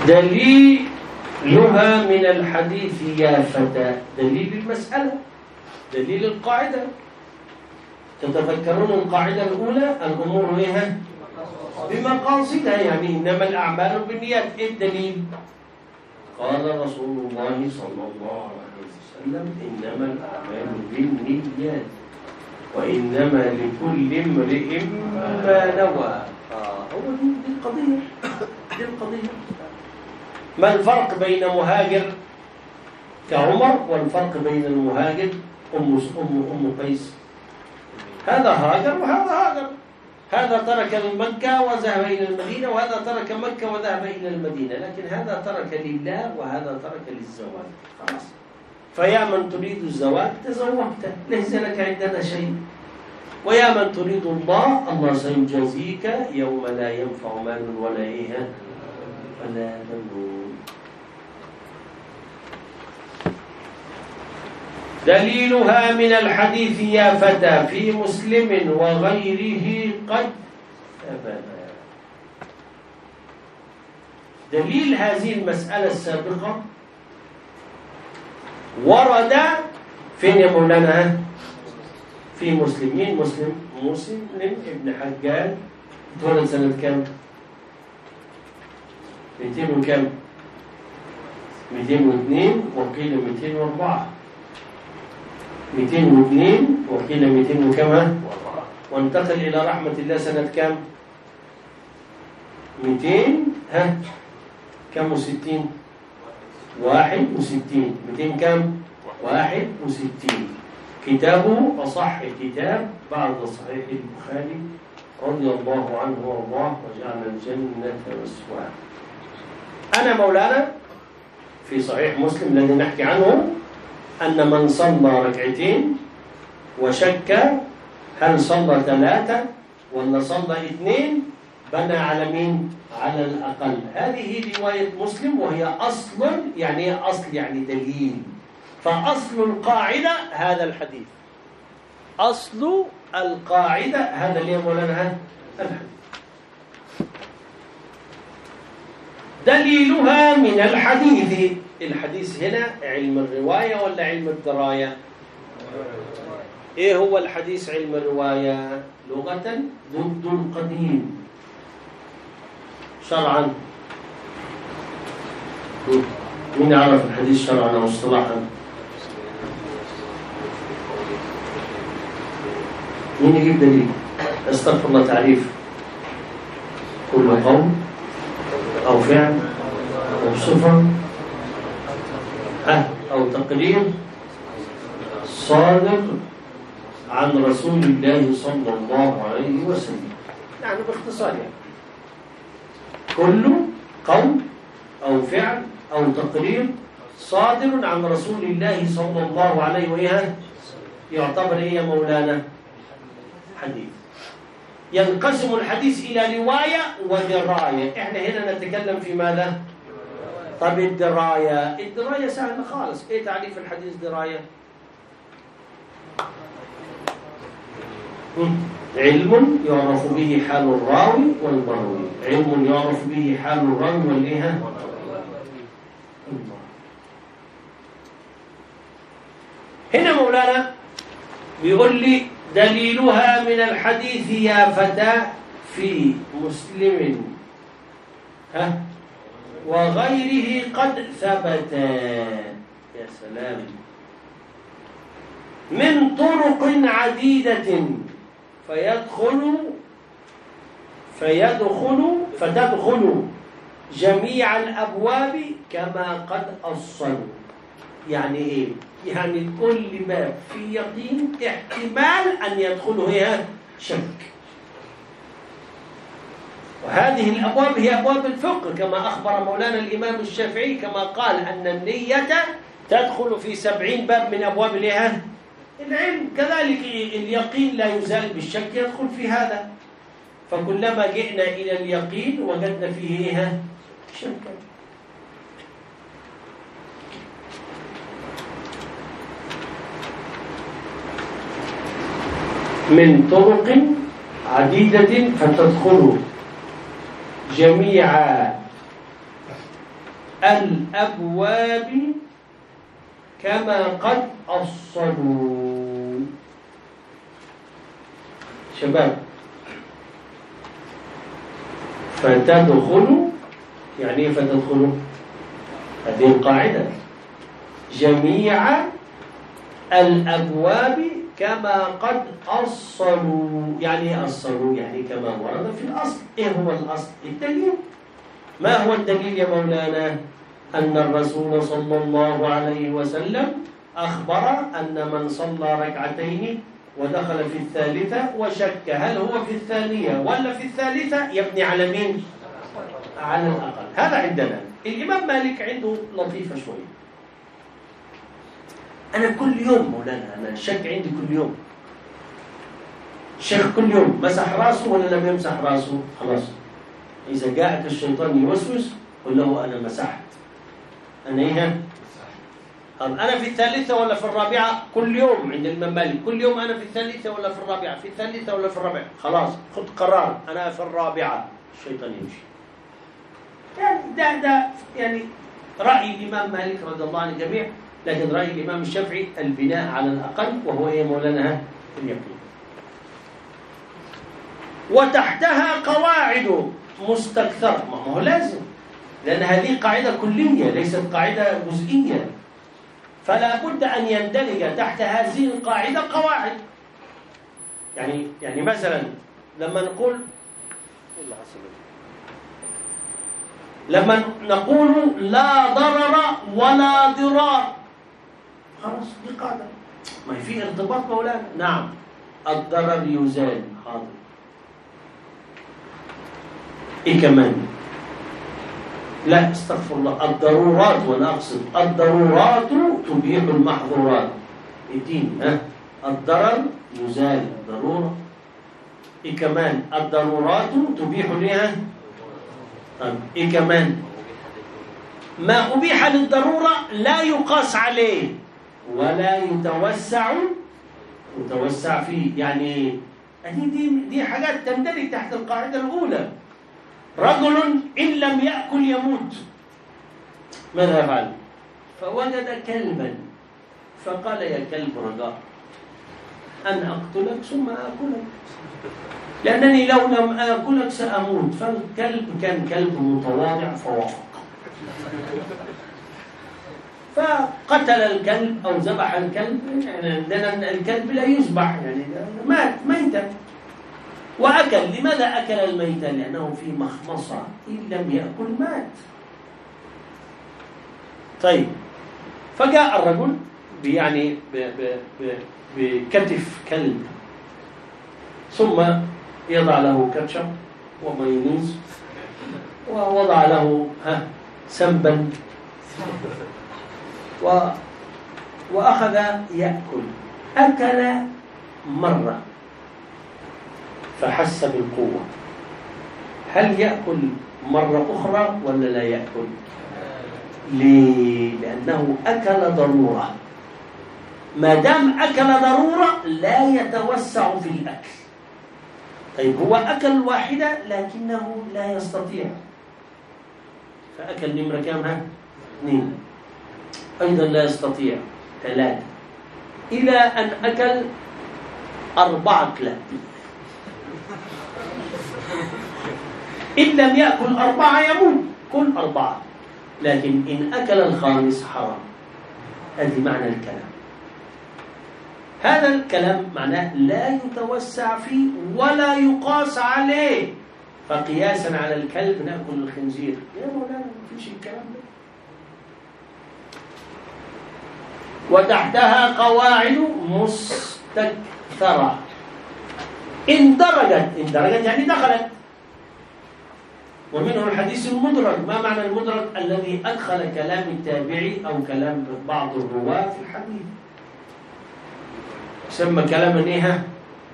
دليلها من الحديث يا فتى، دليل المسألة، دليل القاعدة. تتذكرون القاعدة الأولى الأمور إيه؟ بمقاصدها، يعني إنما الأعمال بالنيات. إيه الدليل؟ قال رسول الله صلى الله عليه وسلم إنما الأعمال بالنيات وإنما لكل امرئ ما نوى. آه هو دي القضية، دي القضية. ما الفرق بين مهاجر كعمر والفرق بين المهاجر أم أم أم قيس؟ هذا هاجر وهذا هاجر، هذا ترك مكة وذهب إلى المدينة، وهذا ترك مكة وذهب إلى المدينة، لكن هذا ترك لله وهذا ترك للزواج. خلاص، فيا من تريد الزواج تزوجت، ليس لك عندنا شيء. ويا من تريد الله، الله سيجازيك يوم لا ينفع مال ولا إيه ولا بنون. دليلها من الحديث يا فتى في مسلم وغيره قد ثبت. دليل هذه المسألة السابقة ورد فين يا مولانا؟ في مسلم. مين مسلم؟ مسلم ابن حجاج اتولد سنة كم؟ مئتين وكم؟ مئتين واثنين وقيل مئتين واربعة. مئتين واثنين وقيل مئتين وكم؟ وانتقل إلى رحمة الله سنة كم؟ مئتين ها كم وستين؟ واحد وستين. مئتين كم؟ واحد وستين. كتابه أصح كتاب بعد صحيح البخاري رضي الله عنه وارضاه وجعل الجنة مسواه. أنا مولانا في صحيح مسلم الذي نحكي عنه أن من صلى ركعتين وشك هل صلى ثلاثة ولا صلى اثنين بنى على مين؟ على الأقل. هذه رواية مسلم وهي أصل، يعني هي أصل يعني دليل. فأصل القاعدة هذا الحديث، أصل القاعدة هذا اللي مولانا الحديث. دليلها من الحديث. الحديث هنا علم الرواية ولا علم الدراية؟ إيه هو الحديث؟ علم الرواية لغة ضد القديم، شرعا مين يعرف الحديث شرعا أو اصطلاحا؟ مين يجيب دليل؟ استغفر الله. تعريف كل قول أو فعل أو صفة أو تقرير صادق عن رسول الله صلى الله عليه وسلم، يعني باختصار يعني كل قول أو فعل أو تقرير صادر عن رسول الله صلى الله عليه وسلم يعتبر إيه يا مولانا؟ حديث. ينقسم الحديث إلى رواية ودراية. إحنا هنا نتكلم في ماذا؟ طب الدراية، الدراية سهلة خالص. إيه تعريف الحديث دراية؟ علم يعرف به حال الراوي والمروي، علم يعرف به حال الراوي والإيه؟ هنا مولانا بيقول لي دليلها من الحديث يا فتى في مسلم ها وغيره قد ثبت. يا سلام. من طرق عديدة فيدخل فيدخل فتدخل جميع الأبواب كما قد أصلوا. يعني إيه؟ يعني كل باب في يقين احتمال أن يدخله هي شك. وهذه الأبواب هي أبواب الفقه كما أخبر مولانا الإمام الشافعي، كما قال أن النية تدخل في سبعين باب من أبواب لها العلم. كذلك اليقين لا يزال بالشك يدخل في هذا. فكلما جئنا إلى اليقين وجدنا فيه شكا. من طرق عديدة فتدخل جميع الأبواب كما قد أصلوا. شباب، فتدخلوا يعني ايه فتدخلوا؟ هذه القاعدة، جميع الأبواب كما قد أصلوا. يعني أصلوا يعني كما ورد في الأصل. إيه هو الأصل؟ الدليل. ما هو الدليل يا مولانا؟ أن الرسول صلى الله عليه وسلم أخبر أن من صلى ركعتين ودخل في الثالثة وشك هل هو في الثانية ولا في الثالثة يبني على مين؟ على الأقل. هذا عندنا. الإمام مالك عنده لطيفة شوية. أنا كل يوم مولانا أنا الشك عندي كل يوم. الشيخ كل يوم مسح راسه ولا لم يمسح راسه؟ خلاص، إذا جاءك الشيطان يوسوس قل له أنا مسحت. أنا إيه؟ أنا في الثالثة ولا في الرابعة؟ كل يوم عند الإمام مالك كل يوم أنا في الثالثة ولا في الرابعة؟ في الثالثة ولا في الرابعة؟ خلاص خذ قرار أنا في الرابعة. الشيطان يمشي. يعني ده ده يعني رأي الإمام مالك رضي الله عن الجميع. لكن رأي الإمام الشافعي البناء على الأقل، وهو إيه مولانا؟ اليقين. وتحتها قواعد مستكثرة. ما هو لازم، لأن هذه قاعدة كلية ليست قاعدة جزئية، فلا بد أن يندرج تحت هذه القاعدة قواعد. يعني يعني مثلا لما نقول لما نقول لا ضرر ولا ضرار، خلاص دي قاعدة. ما في ارتباط مولانا. نعم، الضرر يزال. حاضر. إيه كمان؟ لا استغفر الله، الضرورات، وأنا أقصد الضرورات تبيح المحظورات. الدين ها الضرر يزال ضرورة. إيه كمان؟ الضرورات تبيح لها. طيب إيه كمان؟ ما أبيح للضرورة لا يقاس عليه ولا يتوسع يتوسع فيه. يعني دي دي دي حاجات تندرج تحت القاعدة الأولى. رجل إن لم يأكل يموت، ماذا يفعل؟ فوجد كلبا فقال يا كلب رجاء أن أقتلك ثم أكلك، لأنني لو لم أكلك سأموت. فالكلب كان كلب متواضع فوافق، فقتل الكلب أو ذبح الكلب. يعني عندنا الكلب لا يذبح، يعني مات ميتا وأكل. لماذا أكل الميت؟ لأنه في مخمصة، إن لم يأكل مات. طيب، فجاء الرجل يعني بكتف كلب، ثم يضع له كاتشب ومايونيز ووضع له ها سمبا و وأخذ يأكل. أكل مرة فحس بالقوة. هل يأكل مرة أخرى ولا لا يأكل؟ ليه؟ لأنه أكل ضرورة. ما دام أكل ضرورة لا يتوسع في الأكل. طيب هو أكل واحدة لكنه لا يستطيع، فأكل نمرة كام؟ ها؟ اثنين. أيضا لا يستطيع، ثلاثة، إلى أن أكل أربعة كلاب. إن لم يأكل أربعة يموت، كل أربعة، لكن إن أكل الخامس حرام. هذه معنى الكلام. هذا الكلام معناه لا يتوسع فيه ولا يقاس عليه. فقياسا على الكلب نأكل الخنزير، يا مولانا ما فيش الكلام ده. وتحتها قواعد مستكثرة. إن درجت، إن درجت يعني دخلت. ومنه الحديث المدرج. ما معنى المدرج؟ الذي أدخل كلام التابعي أو كلام بعض الرواة في الحديث، يسمى كلام إيه؟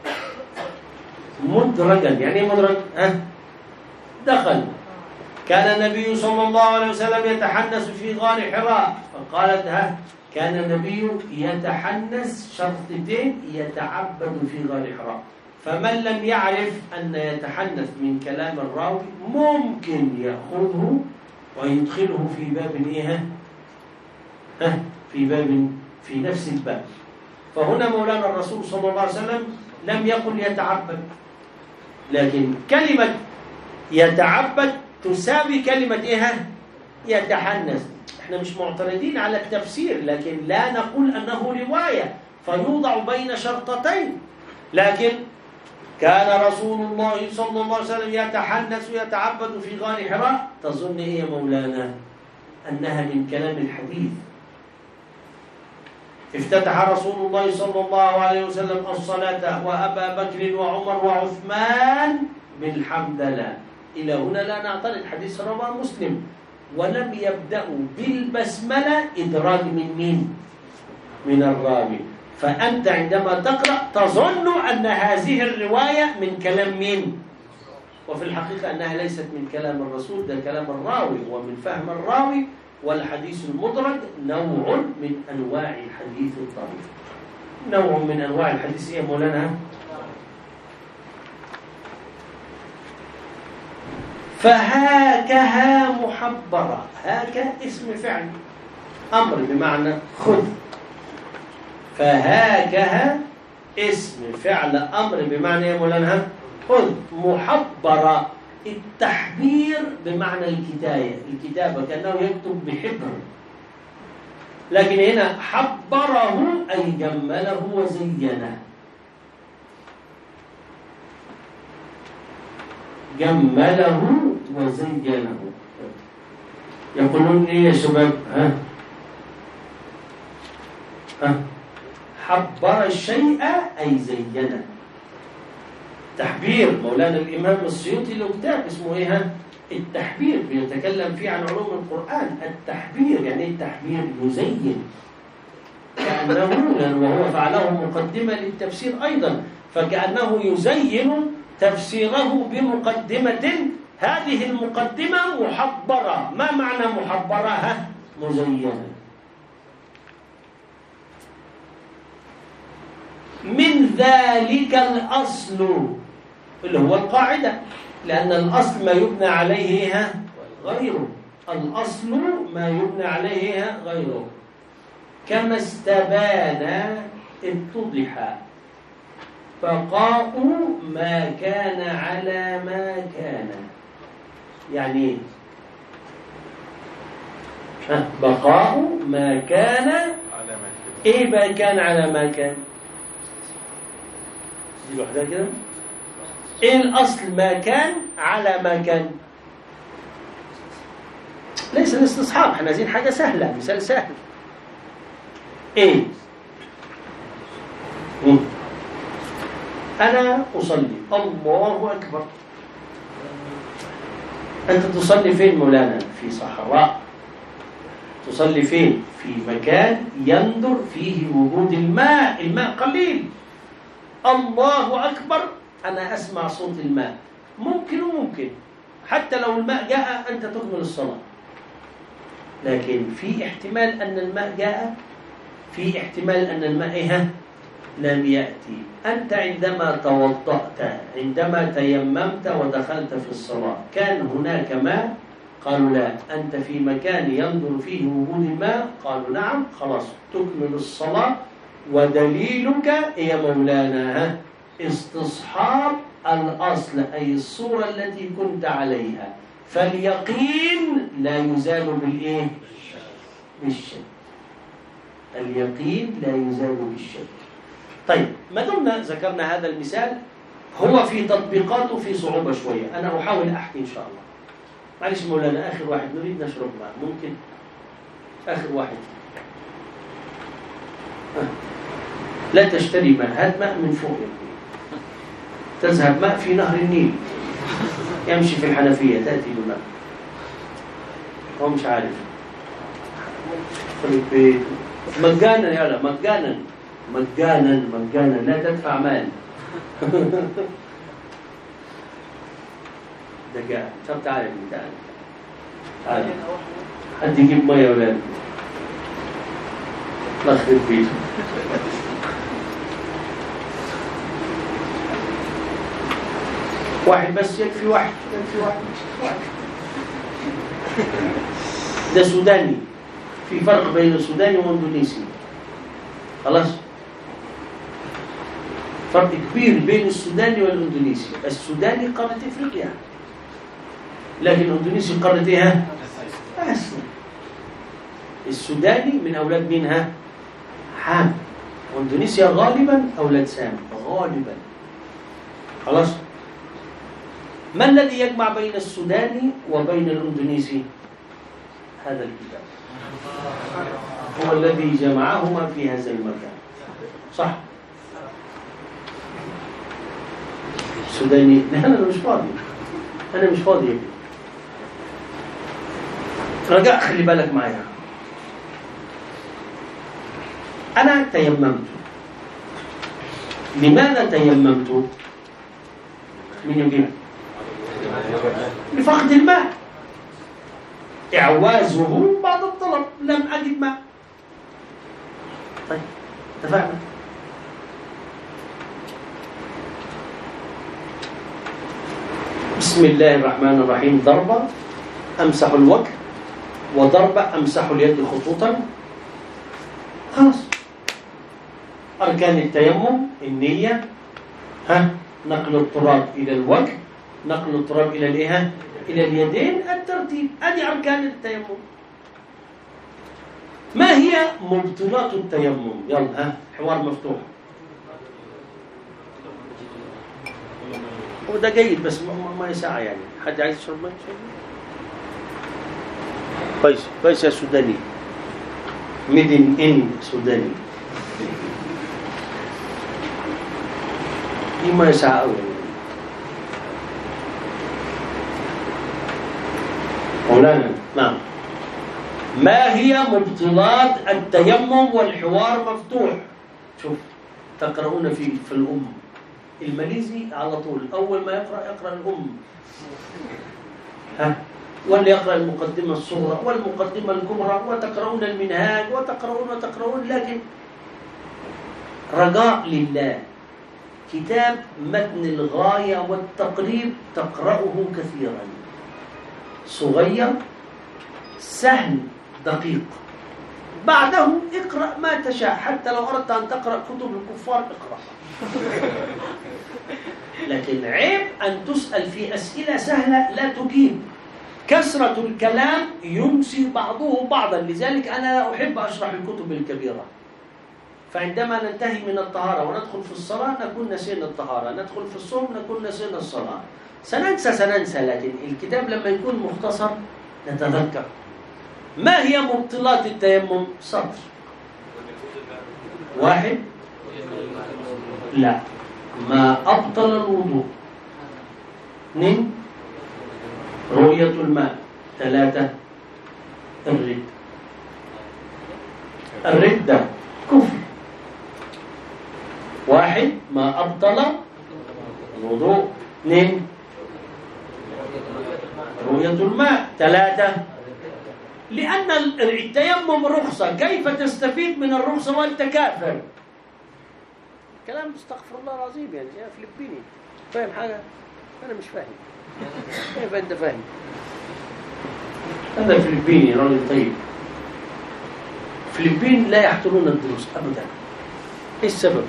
مدرجا. يعني إيه مدرج؟ ها؟ دخل. كان النبي صلى الله عليه وسلم يتحنس في غار حراء، فقالت ها كان النبي يتحنس شرطتين يتعبد في غار حراء. فمن لم يعرف أن يتحنث من كلام الراوي ممكن يأخذه ويدخله في باب إيه؟ ها؟ في باب في نفس الباب. فهنا مولانا الرسول صلى الله عليه وسلم لم يقل يتعبد، لكن كلمة يتعبد تساوي كلمة إيه؟ يتحنث. احنا مش معترضين على التفسير، لكن لا نقول أنه رواية فيوضع بين شرطتين. لكن كان رسول الله صلى الله عليه وسلم يتحنث ويتعبد في غار حراء، تظن إيه يا مولانا أنها من كلام الحديث؟ افتتح رسول الله صلى الله عليه وسلم الصلاة وأبا بكر وعمر وعثمان بالحمدلله. إلى هنا لا نعترض، حديث رواه مسلم. ولم يبدأوا بالبسملة إدراج من مين؟ من الراوي. فأنت عندما تقرأ تظن أن هذه الرواية من كلام مين؟ وفي الحقيقة أنها ليست من كلام الرسول، ده كلام الراوي ومن فهم الراوي. والحديث المدرج نوع من أنواع الحديث الضعيف. نوع من أنواع الحديث إيه مولانا؟ فهاكها محبرة. هاك اسم فعل أمر بمعنى خذ. فهاكها اسم فعل أمر بمعنى يا مولانا خذ. محبرة التحبير بمعنى الكتاية، الكتابة كأنه يكتب بحبر. لكن هنا حبره أي جمله وزينه. جمله وزينه. يقولون إيه يا شباب؟ ها ها حبر الشيء أي زينه. تحبير مولانا الإمام السيوطي له كتاب اسمه إيه؟ التحبير، بيتكلم فيه عن علوم القرآن. التحبير يعني التحبير يزين كأنه، وهو فعله مقدمة للتفسير أيضا، فكأنه يزين تفسيره بمقدمة. هذه المقدمة محبرة. ما معنى محبرة؟ مزينة. من ذلك الأصل اللي هو القاعدة، لأن الأصل ما يبنى عليه غيره. الأصل ما يبنى عليه غيره. كما استبان اتضح بقاء ما كان على ما كان. يعني بقاء ما كان على ما كان. إيه ما كان على ما كان؟ دي لوحدها كده. ايه الاصل؟ ما كان على ما كان. ليس الاستصحاب، احنا عايزين حاجه سهله، مثال سهل. ايه؟ مم. انا اصلي الله اكبر. انت تصلي فين مولانا؟ في صحراء. تصلي فين؟ في مكان يندر فيه وجود الماء، الماء قليل. الله أكبر، أنا أسمع صوت الماء. ممكن وممكن حتى لو الماء جاء أنت تكمل الصلاة، لكن في احتمال أن الماء جاء، في احتمال أن الماء إيه لم يأتي. أنت عندما توضأت، عندما تيممت ودخلت في الصلاة، كان هناك ماء؟ قالوا لا. أنت في مكان ينظر فيه وجود الماء؟ قالوا نعم. خلاص تكمل الصلاة. ودليلك يا مولانا استصحاب الأصل، أي الصورة التي كنت عليها. فاليقين لا يزال بالإيه؟ بالشك. اليقين لا يزال بالشك. طيب، ما دمنا ذكرنا هذا المثال، هو في تطبيقاته في صعوبة شوية. أنا أحاول أحكي إن شاء الله. معلش مولانا، آخر واحد نريد نشرب ماء، ممكن؟ آخر واحد. لا تشتري ماء، هات ماء من فوق. تذهب ماء في نهر النيل، يمشي في الحنفية تأتي بماء. هو مش عارف. مجانا يا لا، مجانا مجانا مجانا، لا تدفع مال. دقائق. طب تعال تعال تعال، حد يجيب مية ولا لا؟ الله يخرب بيته. واحد بس يكفي، واحد يكفي، واحد واحد ده سوداني. في فرق بين السوداني واندونيسي. خلاص، فرق كبير بين السوداني والاندونيسي. السوداني قارة افريقيا، لكن الاندونيسي قارة ايه؟ اسيا. السوداني من اولاد مين؟ حام. واندونيسيا غالبا اولاد سام غالبا. خلاص. ما الذي يجمع بين السوداني وبين الاندونيسي؟ هذا الكتاب هو الذي جمعهما في هذا المكان. صح. السوداني لا، انا مش فاضي، انا مش فاضي يا ابني. رجاء خلي بالك معايا. انا تيممت. لماذا تيممت؟ من يجيب؟ لفقد الماء، إعوازه بعد الطلب. لم أجد ماء. طيب اتفقنا. بسم الله الرحمن الرحيم. ضربة أمسح الوجه، وضربة أمسح اليد خطوطا. خلاص. أركان التيمم: النية، ها، نقل التراب إلى الوجه، نقل التراب إلى الإيه؟ إلى اليدين، الترتيب. هذه أركان التيمم. ما هي مبطلات التيمم؟ يلا ها، حوار مفتوح. وده جيد بس ما, ما يسعى يعني. حد عايز يشرب ماء؟ كويس كويس يا سوداني. ميدن إن سوداني. دي ما يسعى أوي. مولانا نعم. ما هي مبطلات التيمم؟ والحوار مفتوح. شوف، تقرؤون في في الأم الماليزي على طول. أول ما يقرأ يقرأ الأم، ها، واللي يقرأ المقدمة الصغرى والمقدمة الكبرى، وتقرؤون المنهاج وتقرؤون وتقرؤون. لكن رجاء لله، كتاب متن الغاية والتقريب تقرأه كثيرا. صغير، سهل، دقيق. بعده اقرأ ما تشاء. حتى لو أردت أن تقرأ كتب الكفار اقرأ. لكن عيب أن تسأل في أسئلة سهلة لا تجيب. كثرة الكلام ينسي بعضه بعضا. لذلك أنا أحب أشرح الكتب الكبيرة. فعندما ننتهي من الطهارة وندخل في الصلاة نكون نسينا الطهارة، ندخل في الصوم نكون نسينا الصلاة. سننسى سننسى لكن الكتاب لما يكون مختصر نتذكر. ما هي مبطلات التيمم؟ سطر واحد. لا، ما أبطل الوضوء. اثنين، رؤية الماء. ثلاثة، الردة. الردة كفر. واحد، ما أبطل الوضوء. اثنين، رؤية الماء. ثلاثة، لأن التيمم رخصة. كيف تستفيد من الرخصة وأنت كافر؟ كلام استغفر الله العظيم يعني. يا فلبيني فاهم حاجة؟ أنا مش فاهم. كيف أنت فاهم؟ هذا فلبيني راجل طيب. فلبين لا يحضرون الدروس أبدا. إيش السبب؟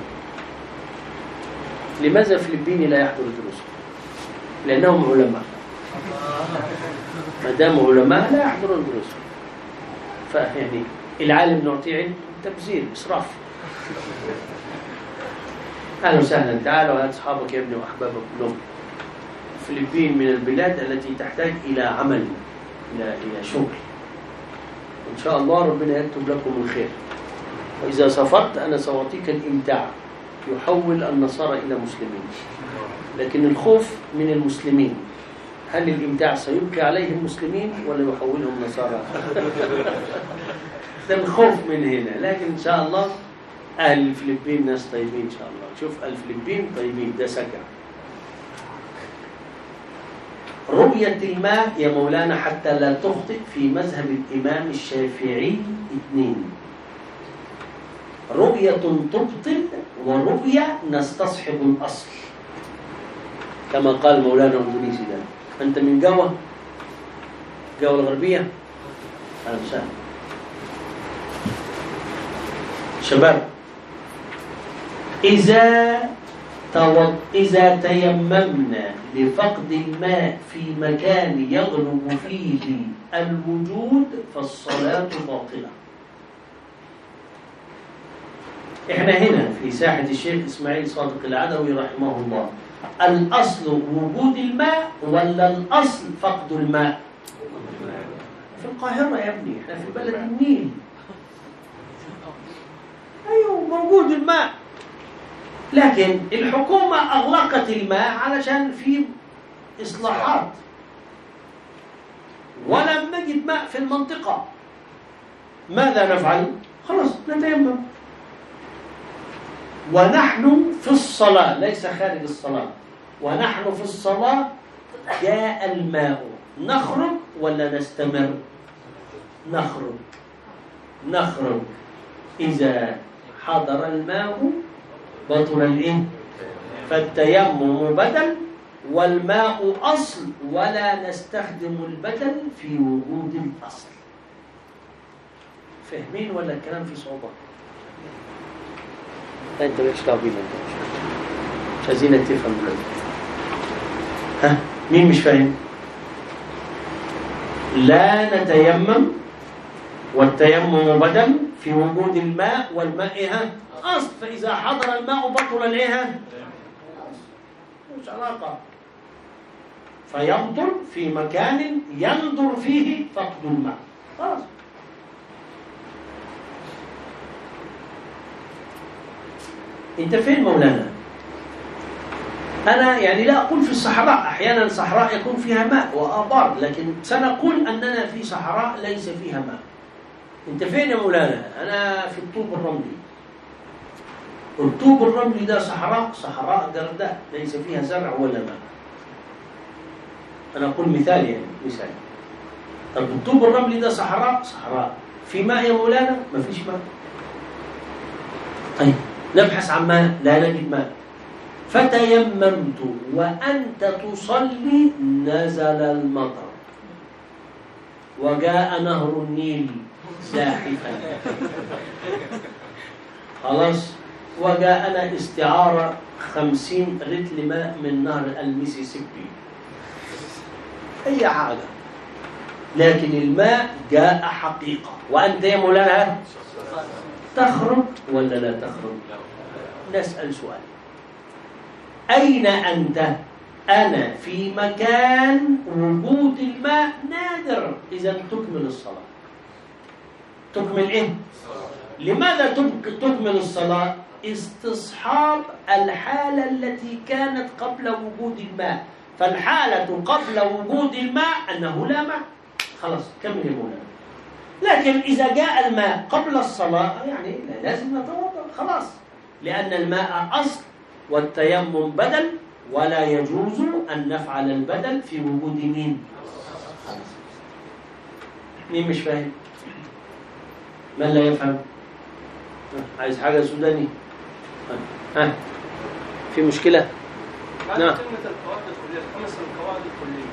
لماذا فلبيني لا يحضر الدروس؟ لأنهم علماء. ما دام علماء لا يحضرون الدروس. فيعني العالم نعطيه علم، تبذير، إسراف. أهلا وسهلا. تعالوا هات أصحابك يا ابني وأحبابك كلهم. فلبين من البلاد التي تحتاج إلى عمل، إلى إلى شغل. إن شاء الله ربنا يكتب لكم الخير. وإذا سافرت أنا سأعطيك الإمتاع. يحول النصارى إلى مسلمين، لكن الخوف من المسلمين. هل الإمتاع سيبقي عليه المسلمين ولا يحولهم نصارى؟ ده الخوف من هنا. لكن إن شاء الله أهل الفلبين ناس طيبين إن شاء الله. شوف الفلبين طيبين، ده سكع. رؤية الماء يا مولانا حتى لا تخطئ في مذهب الإمام الشافعي اثنين: رؤية تبطل ورؤية نستصحب الأصل، كما قال مولانا اندونيسي. ده أنت من جوا الجولة الغربية. أهلا وسهلا شباب. إذا توض... إذا تيممنا لفقد الماء في مكان يغلب فيه الوجود فالصلاة باطلة. إحنا هنا في ساحة الشيخ إسماعيل صادق العدوي رحمه الله، الأصل وجود الماء ولا الأصل فقد الماء؟ في القاهرة يا ابني، إحنا في بلد النيل. أيوه موجود الماء، لكن الحكومة أغلقت الماء علشان في إصلاحات، ولم نجد ماء في المنطقة. ماذا نفعل؟ خلاص نتيمم. ونحن في الصلاة، ليس خارج الصلاة، ونحن في الصلاة جاء الماء، نخرج ولا نستمر؟ نخرج نخرج إذا حضر الماء بطل الإيه؟ فالتيمم بدل والماء أصل، ولا نستخدم البدل في وجود الأصل. فاهمين ولا الكلام فيه صعوبة؟ أنت مش دعوة، مش عايزينك تفهم دلوقتي. ها مين مش فاهم؟ لا نتيمم والتيمم بدل في وجود الماء، والماء ها أصل، فإذا حضر الماء بطل الإيه؟ مش علاقة. فيبطل في مكان يندر فيه فقد الماء. خلاص. أنت فين مولانا؟ أنا يعني لا أقول في الصحراء، أحيانا صحراء يكون فيها ماء وآبار، لكن سنقول أننا في صحراء ليس فيها ماء. أنت فين يا مولانا؟ أنا في الطوب الرملي. الطوب الرملي ده صحراء، صحراء جرداء ليس فيها زرع ولا ماء. أنا أقول مثال يعني مثال. طب الطوب الرملي ده صحراء، صحراء في ماء يا مولانا؟ ما فيش ماء. طيب نبحث عن ماء، لا نجد ماء. فتيممت وأنت تصلي، نزل المطر وجاء نهر النيل زاحفا. خلاص. وجاءنا استعارة خمسين رتل ماء من نهر الميسيسيبي، أي حاجة، لكن الماء جاء حقيقة. وأنت يا مولانا تخرج ولا لا تخرج؟ نسأل سؤال، أين أنت؟ أنا في مكان وجود الماء نادر، إذا تكمل الصلاة. تكمل إيه؟ لماذا تكمل الصلاة؟ استصحاب الحالة التي كانت قبل وجود الماء. فالحالة قبل وجود الماء أنه لا ماء، خلاص كمل يا مولانا. لكن إذا جاء الماء قبل الصلاة يعني لازم نتوضأ خلاص، لأن الماء أصل والتيمم بدل، ولا يجوز أن نفعل البدل في وجود مين؟ مين مش فاهم؟ من لا يفهم؟ عايز حاجة سوداني؟ ها في مشكلة؟ نعم. كلمة القواعد الكلية، خمس القواعد الكلية.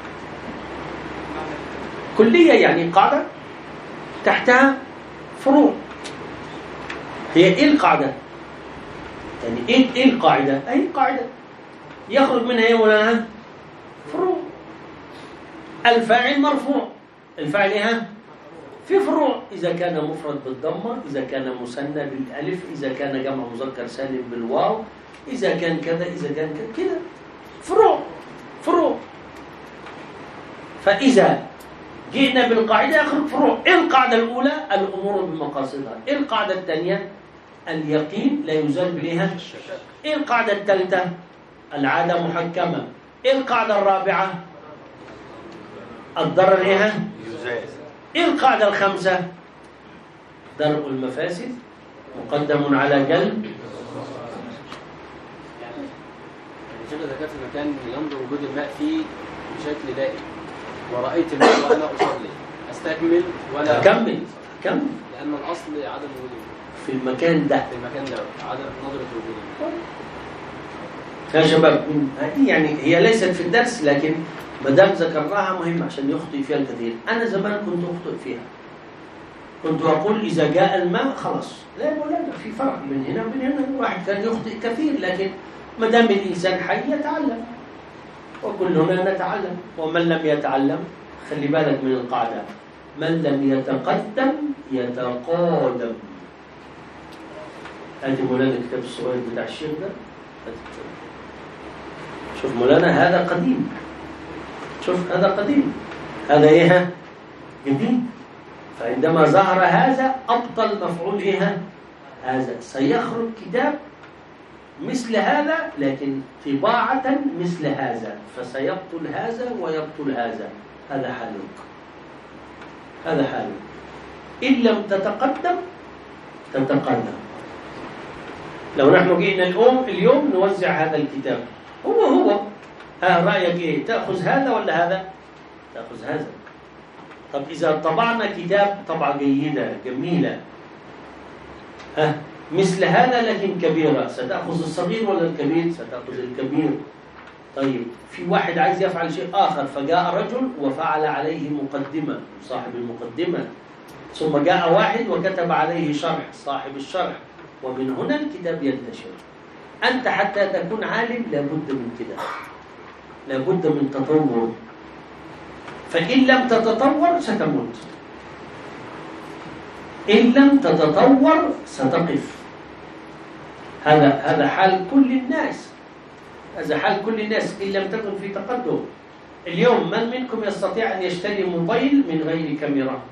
كلية يعني قاعدة تحتها فروع. هي إيه القاعدة؟ يعني إيه إيه القاعدة؟ أي قاعدة يخرج منها إيه ولا فروع. الفاعل مرفوع، الفاعل إيه؟ في فروع، إذا كان مفرد بالضمة، إذا كان مثنى بالألف، إذا كان جمع مذكر سالم بالواو، إذا كان كذا، إذا كان كذا، كده فروع فروع. فإذا جئنا بالقاعدة يخرج فروع. إيه القاعدة الأولى؟ الأمور بمقاصدها. إيه القاعدة الثانية؟ اليقين لا يزال بها. إيه القاعدة الثالثة؟ العادة محكمة. إيه القاعدة الرابعة؟ الضرر إيه؟ إيه القاعدة الخامسة؟ درء المفاسد مقدم على جلب. يعني شبه إذا كان في مكان ينظر وجود الماء فيه بشكل دائم ورأيت الماء وأنا أصلي، أستكمل ولا أكمل؟ أكمل لأن الأصل عدم وجود في المكان ده، في المكان ده عدم نظرة وجود الماء. يا شباب هذه يعني هي ليست في الدرس، لكن ما دام ذكرناها مهمة عشان يخطئ فيها الكثير. أنا زمان كنت أخطئ فيها، كنت أقول إذا جاء الماء خلاص، لا ولا في فرق بين هنا وبين هنا. الواحد كان يخطئ كثير، لكن ما دام الإنسان حي يتعلم، وكلنا نتعلم. ومن لم يتعلم، خلي بالك من القاعدة، من لم يتقدم يتقادم. هاتي مولانا الكتاب الصغير بتاع الشيخ ده، شوف مولانا هذا قديم، شوف هذا قديم، هذا إيه جديد. فعندما ظهر هذا أبطل مفعول إيه هذا. سيخرج كتاب مثل هذا لكن طباعة مثل هذا، فسيبطل هذا ويبطل هذا. هذا حالك، هذا حالك. إن لم تتقدم تتقدم. لو نحن جئنا اليوم اليوم نوزع هذا الكتاب هو هو، ها رأيك إيه؟ تأخذ هذا ولا هذا؟ تأخذ هذا. طب إذا طبعنا كتاب طبعة جيدة جميلة، ها مثل هذا لكن كبيرة، ستأخذ الصغير ولا الكبير؟ ستأخذ الكبير. طيب في واحد عايز يفعل شيء آخر، فجاء رجل وفعل عليه مقدمة، صاحب المقدمة، ثم جاء واحد وكتب عليه شرح، صاحب الشرح، ومن هنا الكتاب ينتشر. أنت حتى تكون عالم لابد من كده، لابد من تطور. فإن لم تتطور ستموت، إن لم تتطور ستقف. هذا هذا حال كل الناس، هذا حال كل الناس إن لم تكن في تقدم. اليوم من منكم يستطيع أن يشتري موبايل من غير كاميرا؟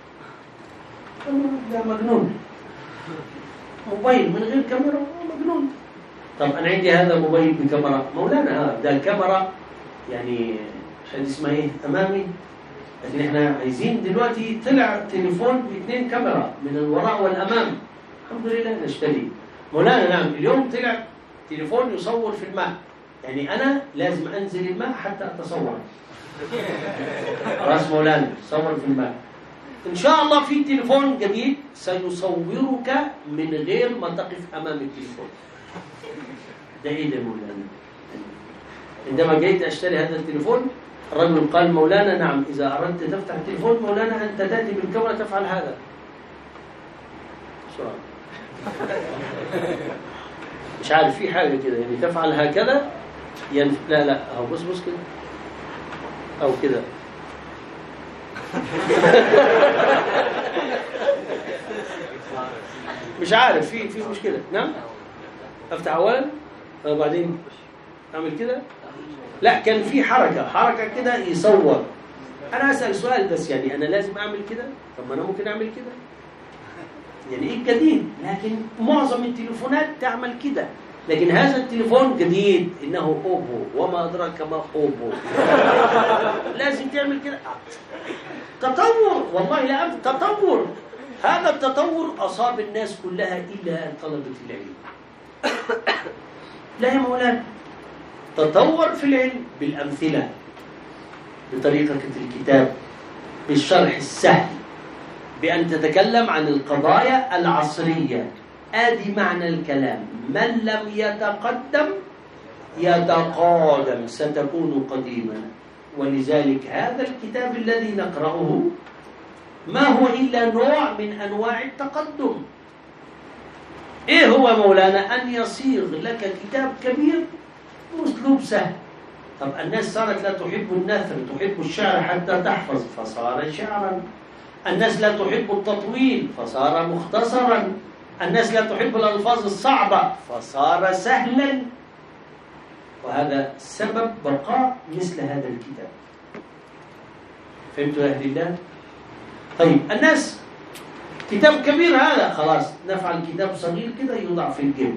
ده مجنون. موبايل من غير كاميرا مجنون. طب أنا عندي هذا موبايل بكاميرا، مولانا هذا ده الكاميرا يعني عشان اسمها إيه أمامي، لكن إحنا عايزين دلوقتي طلع تليفون باثنين كاميرا من الوراء والأمام، الحمد لله نشتري. مولانا نعم اليوم طلع تليفون يصور في الماء، يعني أنا لازم أنزل الماء حتى أتصور. راس مولانا صور في الماء. إن شاء الله في تليفون جديد سيصورك من غير ما تقف أمام التليفون. ده إيه ده مولانا؟ عندما جيت أشتري هذا التليفون الرجل قال مولانا نعم إذا أردت تفتح التليفون مولانا أنت تأتي بالكاميرا تفعل هذا. شو مش عارف في حاجة كده يعني تفعل هكذا ينف... لا لا أو بص بص كده أو كده. مش عارف في في مشكلة. نعم أفتح أولا وبعدين أعمل كده. لا كان في حركة حركة كده يصور. أنا أسأل سؤال بس يعني أنا لازم أعمل كده؟ طب ما أنا ممكن أعمل كده يعني إيه جديد، لكن معظم التليفونات تعمل كده. لكن هذا التليفون جديد إنه أوبو وما أدراك ما أوبو. لازم تعمل كده. تطور والله لا أنت تطور. هذا التطور أصاب الناس كلها إلا طلبة العلم. لا يا مولانا تطور في العلم بالأمثلة، بطريقة الكتاب، بالشرح السهل، بأن تتكلم عن القضايا العصرية. آدي معنى الكلام. من لم يتقدم يتقادم، ستكون قديما. ولذلك هذا الكتاب الذي نقرأه ما هو إلا نوع من أنواع التقدم. إيه هو مولانا؟ أن يصيغ لك كتاب كبير بأسلوب سهل. طب الناس صارت لا تحب النثر، تحب الشعر حتى تحفظ فصار شعرا. الناس لا تحب التطويل فصار مختصرا. الناس لا تحب الألفاظ الصعبة فصار سهلا. وهذا سبب بقاء مثل هذا الكتاب. فهمتوا يا أهل الله؟ طيب الناس كتاب كبير هذا خلاص نفعل كتاب صغير كده يوضع في الجيب.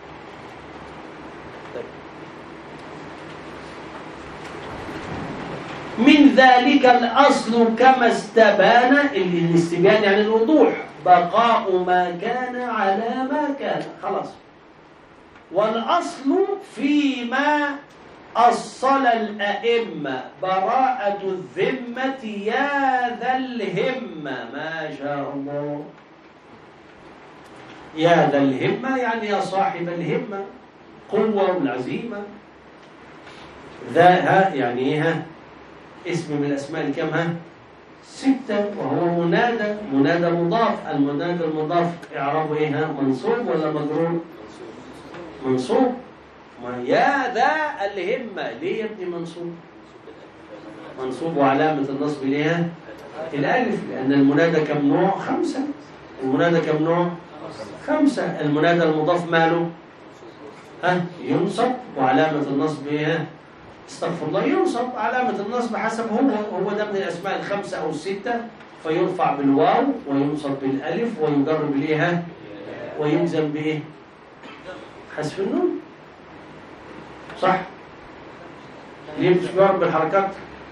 من ذلك الأصل كما استبان، الاستبيان يعني الوضوح، بقاء ما كان على ما كان خلاص. والأصل فيما أصل الأئمة براءة الذمة يا ذا الهمة. ما شاء الله. يا ذا الهمة يعني يا صاحب الهمة. القوة والعزيمة. ذا ها يعني إيه ها؟ اسم من الأسماء الكم ها؟ ستة، وهو منادى، منادى مضاف. المنادى المضاف إعرابه إيه ها؟ منصوب ولا مجرور؟ منصوب. ما يا ذا الهمة، ليه يا ابني منصوب؟ منصوب وعلامة النصب ليها الألف، لأن المنادى كم نوع؟ خمسة. المنادى كم نوع؟ خمسة. المنادى المضاف ماله؟ ها؟ ينصب وعلامة النصب إيه؟ استغفر الله، ينصب علامة النصب حسب هو هو ده من الأسماء الخمسة أو الستة، فيرفع بالواو وينصب بالألف ويجر بالإيه؟ ويلزم بإيه؟ حذف النون. صح؟ ليه مش بيعرف بالحركات؟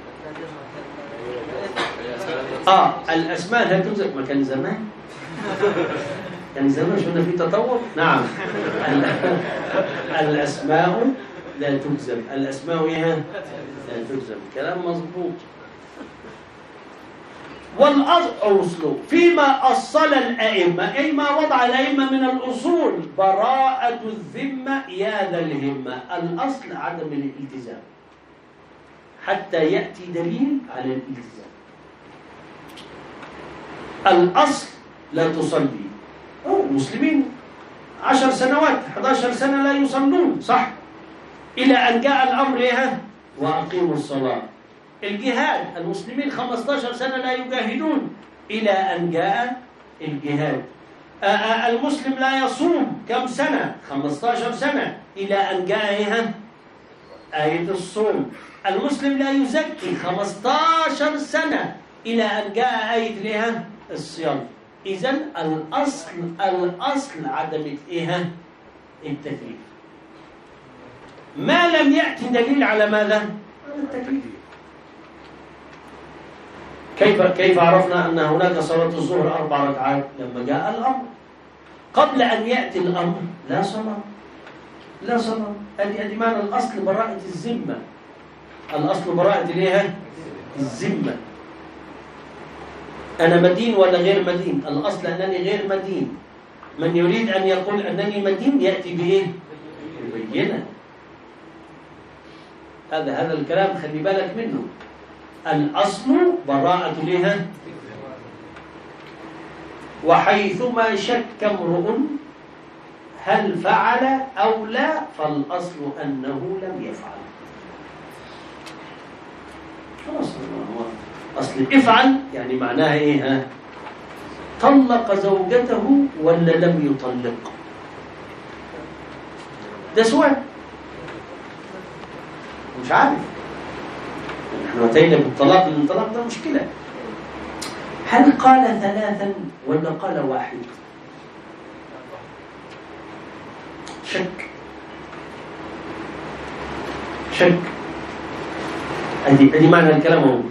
آه الأسماء لا تلزم. ما كان زمان كان زمان شفنا في تطور. نعم الأسماء لا تجزم. الأسماء إيه؟ لا تجزم. كلام مظبوط. والأصل فيما أصل الأئمة، أي ما وضع الأئمة من الأصول، براءة الذمة يا ذا الهمة. الأصل عدم الالتزام حتى يأتي دليل على الالتزام. الأصل لا تصلي. المسلمين عشر سنوات أحد عشر سنة لا يصلون، صح؟ إلى أن جاء الأمر إيه؟ وأقيموا الصلاة. الجهاد، المسلمين خمسة عشر سنة لا يجاهدون إلى أن جاء الجهاد. المسلم لا يصوم كم سنة؟ خمسة عشر سنة إلى أن جاء إيه؟ آية الصوم. المسلم لا يزكي خمسة عشر سنة إلى أن جاء آية إيه؟ الصيام. إذن الأصل الأصل عدم إيه؟ التكليف. ما لم يأتي دليل على ماذا؟ على التكليف. كيف كيف عرفنا أن هناك صلاة الظهر أربع ركعات؟ لما جاء الأمر. قبل أن يأتي الأمر لا صلاة، لا صلاة. هذه هذه معنى الأصل براءة الذمة. الأصل براءة ليها الذمة. أنا مدين ولا غير مدين؟ الأصل أنني غير مدين. من يريد أن يقول أنني مدين يأتي بإيه؟ بينة. هذا هذا الكلام خلي بالك منه. الأصل براءة لها، وحيثما شك امرؤ هل فعل أو لا فالأصل أنه لم يفعل. خلاص أصل افعل يعني معناها إيه؟ ها؟ طلق زوجته ولا لم يطلق؟ ده سؤال مش عارف. نحن أتينا بالطلاق، الطلاق ده مشكلة. هل قال ثلاثا ولا قال واحد؟ شك شك أدي أدي معنى الكلام. هو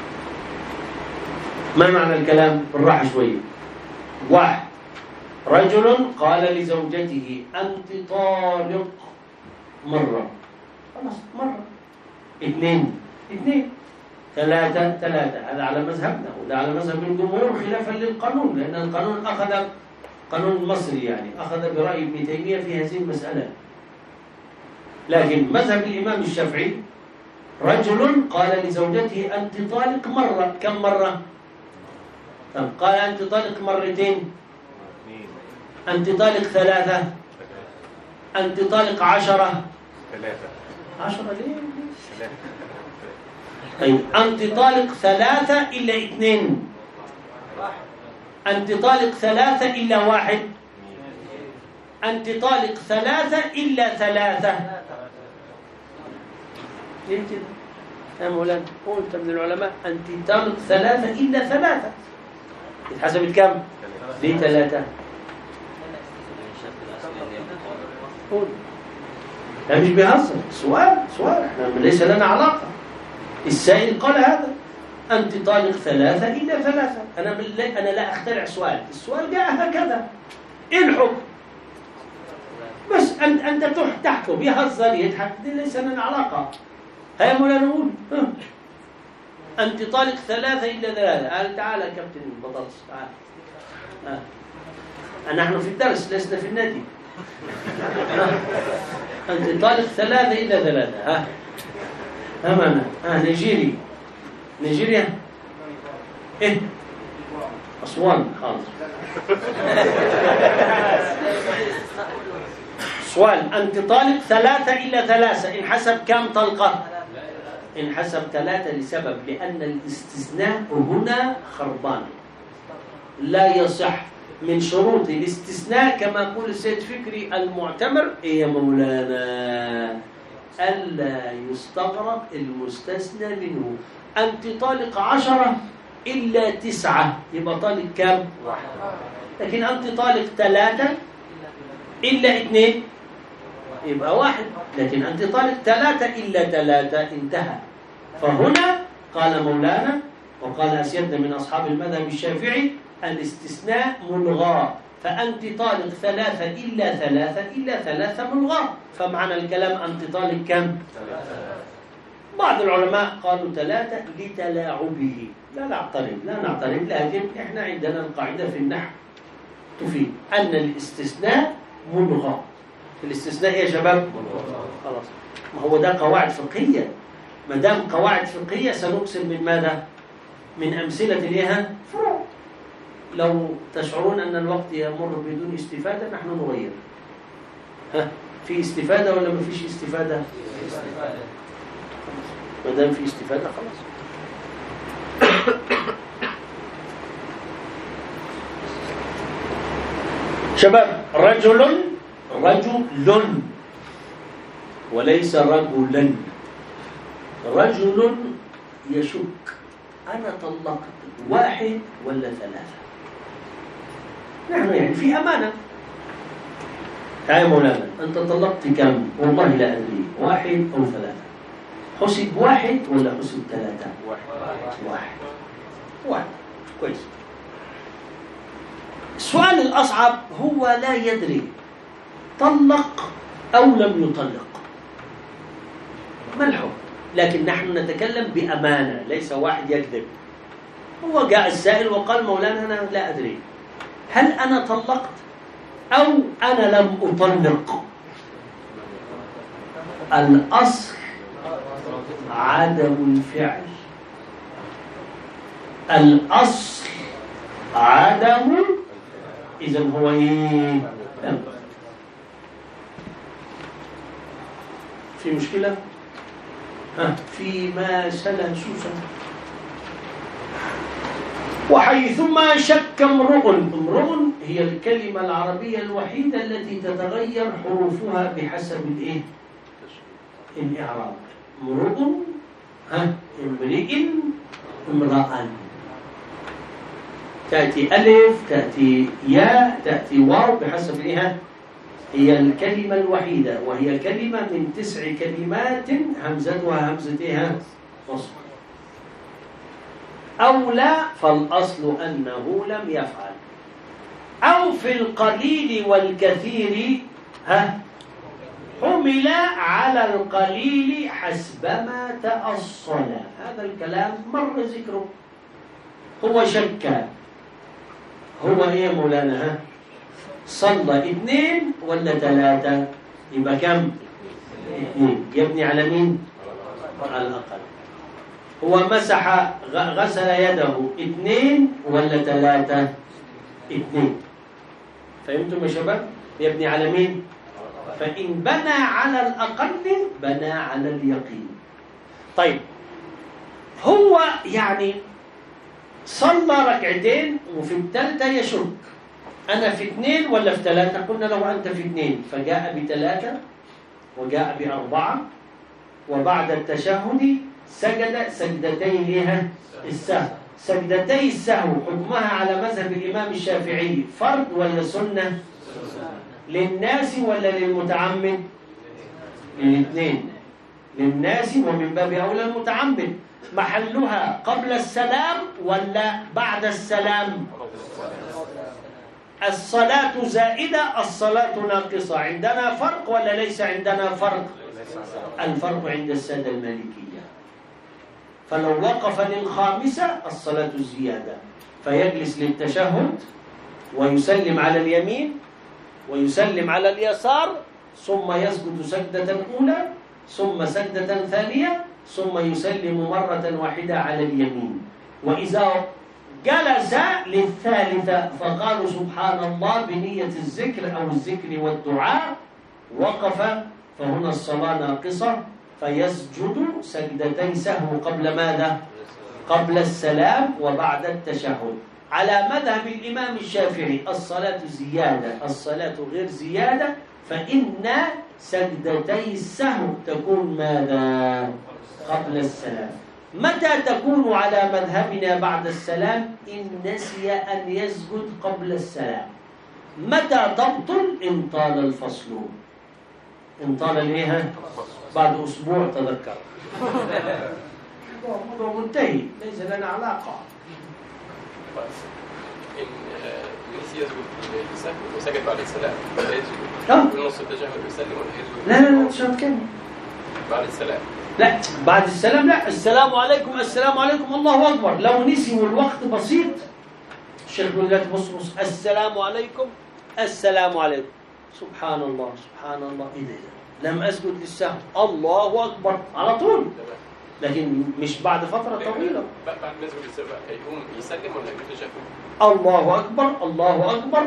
ما معنى الكلام؟ بالراحة شوية. واحد، رجل قال لزوجته أنت طالق مرة، خلاص مرة. اثنين اثنين ثلاثة ثلاثة. هذا على مذهبنا وده على مذهب الجمهور خلافا للقانون، لأن القانون أخذ قانون مصري يعني أخذ برأي ابن تيمية في هذه المسألة. لكن مذهب الإمام الشافعي رجل قال لزوجته أنت طالق مرة. كم مرة؟ طب قال أنت طالق مرتين، أنت طالق ثلاثة، أنت طالق عشرة. ثلاثة. عشرة ليه؟ طيب أنت طالق ثلاثة إلا اثنين، أنت طالق ثلاثة إلا واحد، أنت طالق ثلاثة إلا ثلاثة. ليه كده؟ يا مولانا قلت من العلماء أنت طالق ثلاثة إلا ثلاثة. اتحسبت كم؟ ليه ثلاثة؟ قول. لا مش بيهزر، سؤال سؤال احنا ليس لنا علاقة. السائل قال هذا أنت طالق ثلاثة إلا ثلاثة. أنا أنا لا أخترع سؤال، السؤال جاء هكذا. إيه الحكم؟ بس أنت أنت تحكم، يهزر يضحك، دي ليس لنا علاقة. هيا مولانا نقول أنت طالق ثلاثة إلا ثلاثة. قال تعال يا كابتن البطاطس تعال. آه. نحن في الدرس لسنا في النادي. أنت طالق ثلاثة إلا ثلاثة. ها أمانة. ها نيجيري نيجيريا إيه أسوان خالص. سؤال: أنت طالق ثلاثة إلا ثلاثة، إن حسب كم طلقة؟ إن حسب ثلاثة لسبب، لأن الاستثناء هنا خربان لا يصح. من شروط الاستثناء كما يقول السيد فكري المعتمر إيه يا مولانا؟ ألا يستغرق المستثنى منه. أنت طالق عشرة إلا تسعة، يبقى طالق كم؟ واحد. لكن أنت طالق ثلاثة إلا اثنين، يبقى واحد. لكن أنت طالق ثلاثة إلا ثلاثة، انتهى. فهنا قال مولانا وقال أسيادنا من أصحاب المذهب الشافعي: الاستثناء ملغى، فأنت طالق ثلاثة إلا ثلاثة إلا ثلاثة ملغى. فمعنى الكلام أنت طالق كم؟ بعض العلماء قالوا ثلاثة لتلاعبه. لا نعترض لا نعترض لكن إحنا عندنا القاعدة في النحو تفيد أن الاستثناء ملغى. الاستثناء يا شباب خلاص، ما هو ده قواعد فقهية. ما دام قواعد فقهية سنقسم من ماذا؟ من أمثلة لها فروع. لو تشعرون أن الوقت يمر بدون استفادة نحن نغير. ها في استفادة ولا ما فيش استفادة؟ في استفادة. ما دام في استفادة خلاص. شباب، رجل رجل وليس رجلا. رجل يشك أنا طلقت واحد ولا ثلاثة. نحن يعني في أمانة. تعال مولانا، أنت طلقت كم؟ والله لا أدري، واحد أو ثلاثة. حسب واحد ولا حسب ثلاثة؟ واحد واحد واحد. كويس. السؤال الأصعب هو لا يدري طلق أو لم يطلق، ما الحكم؟ لكن نحن نتكلم بأمانة، ليس واحد يكذب. هو جاء السائل وقال مولانا أنا لا أدري هل أنا طلقت أو أنا لم أطلق. الأصل عدم الفعل. الأصل عدم، إذن هو إيه؟ في مشكلة؟ ها فيما سلا سوسا. وحيثما شك امرؤ. امرؤ هي الكلمة العربية الوحيدة التي تتغير حروفها بحسب الايه؟ الإعراب. امرؤ، ها امرئ، امرأ. تأتي ألف، تأتي ياء، تأتي واو بحسب الايه؟ هي الكلمة الوحيدة، وهي كلمة من تسع كلمات همزتها همزتها وصل. أو لا، فالأصل أنه لم يفعل. أو في القليل والكثير ها حمل على القليل حسبما تأصل. هذا الكلام مر ذكره. هو شك. هو إيه مولانا؟ ها صلى اثنين ولا ثلاثة؟ يبقى كم؟ اثنين. يبني على مين؟ على الأقل. هو مسح غسل يده اثنين ولا ثلاثة؟ اثنين. فهمتم يا شباب؟ يبني على مين؟ فإن بنى على الأقل بنى على اليقين. طيب هو يعني صلى ركعتين وفي الثالثة يشك أنا في اثنين ولا في ثلاثة؟ قلنا له أنت في اثنين، فجاء بثلاثة وجاء بأربعة، وبعد التشهد سجد سجدتين لها السهو. سجدتي السهو حكمها على مذهب الإمام الشافعي فرض ولا سنة؟ للناس ولا للمتعمد؟ للاثنين، للناس ومن باب أولى المتعمد. محلها قبل السلام ولا بعد السلام؟ الصلاة زائدة، الصلاة ناقصة. عندنا فرق ولا ليس عندنا فرق؟ الفرق عند السادة المالكية. فلو وقف للخامسة الصلاة الزيادة، فيجلس للتشهد ويسلم على اليمين ويسلم على اليسار ثم يسجد سجدة أولى ثم سجدة ثانية ثم يسلم مرة واحدة على اليمين. وإذا جلس للثالثة فقالوا سبحان الله بنية الذكر أو الذكر والدعاء وقف، فهنا الصلاة ناقصة، فيسجد سجدتي سهو قبل ماذا؟ قبل السلام وبعد التشهد. على مذهب الإمام الشافعي الصلاة زيادة، الصلاة غير زيادة، فإن سجدتي السهو تكون ماذا؟ قبل السلام. متى تكون على مذهبنا بعد السلام؟ إن نسي أن يسجد قبل السلام. متى تبطل؟ إن طال الفصل. إن طال الإيه؟ بعد أسبوع تذكر. الموضوع منتهي، ليس لنا علاقة. إن نسي يسجد للسهو وسجد بعد السلام لا يسجد في نص التشهد ويسلم ولا يسجد؟ لا لا لا تشهد كامل بعد السلام. لا بعد السلام، لا السلام عليكم السلام عليكم الله أكبر. لو نسي والوقت بسيط الشيخ بيقول لك بص بص السلام عليكم السلام عليكم سبحان الله سبحان الله، إيه ده؟ لم أسجد للسهو، الله أكبر على طول، لكن مش بعد فترة طويلة. بعد ما يسجد للسهو هيقوم يسلم ولا يقول تشهد؟ الله أكبر الله أكبر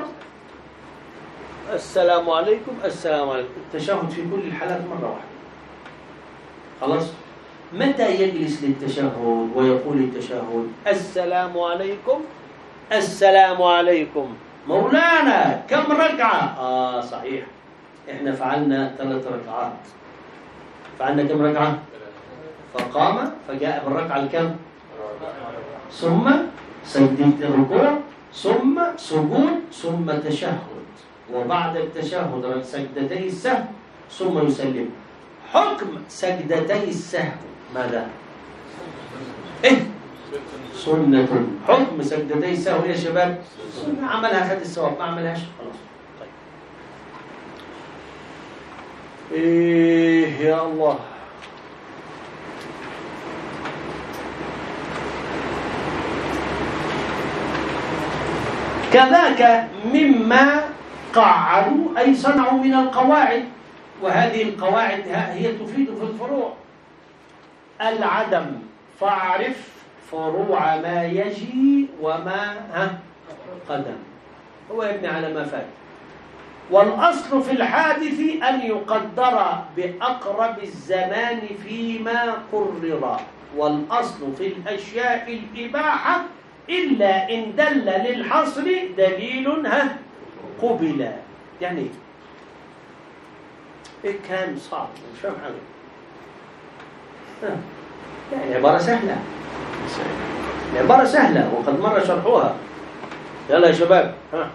السلام عليكم السلام عليكم، التشهد في كل الحالات مرة واحدة. خلاص. متى يجلس للتشهد ويقول التشهد السلام عليكم السلام عليكم؟ مولانا كم ركعة؟ آه صحيح، إحنا فعلنا ثلاث ركعات. فعلنا كم ركعة؟ فقام فجاء بالركعة الكم؟ ثم سجدة الركوع ثم سجود ثم تشهد، وبعد التشهد سجدتي السهو ثم يسلم. حكم سجدتي السهو ماذا؟ إيه؟ سنة. حكم سجدتي السهو يا شباب سنة، عملها خد الثواب، ما عملهاش خلاص. طيب إيه يا الله. كذاك مما قعدوا أي صنعوا من القواعد، وهذه القواعد هي تفيد في الفروع. العدم فاعرف فروع ما يجي وما ها قدم، هو يبني على ما فات. والأصل في الحادث أن يقدر بأقرب الزمان فيما قرر، والأصل في الأشياء الإباحة إلا إن دل للحصر دليل ها قبل. يعني إيه كان صعب مش فاهم حاجة، يعني عبارة سهلة، عبارة سهلة وقد مر شرحوها. يلا يا شباب ها.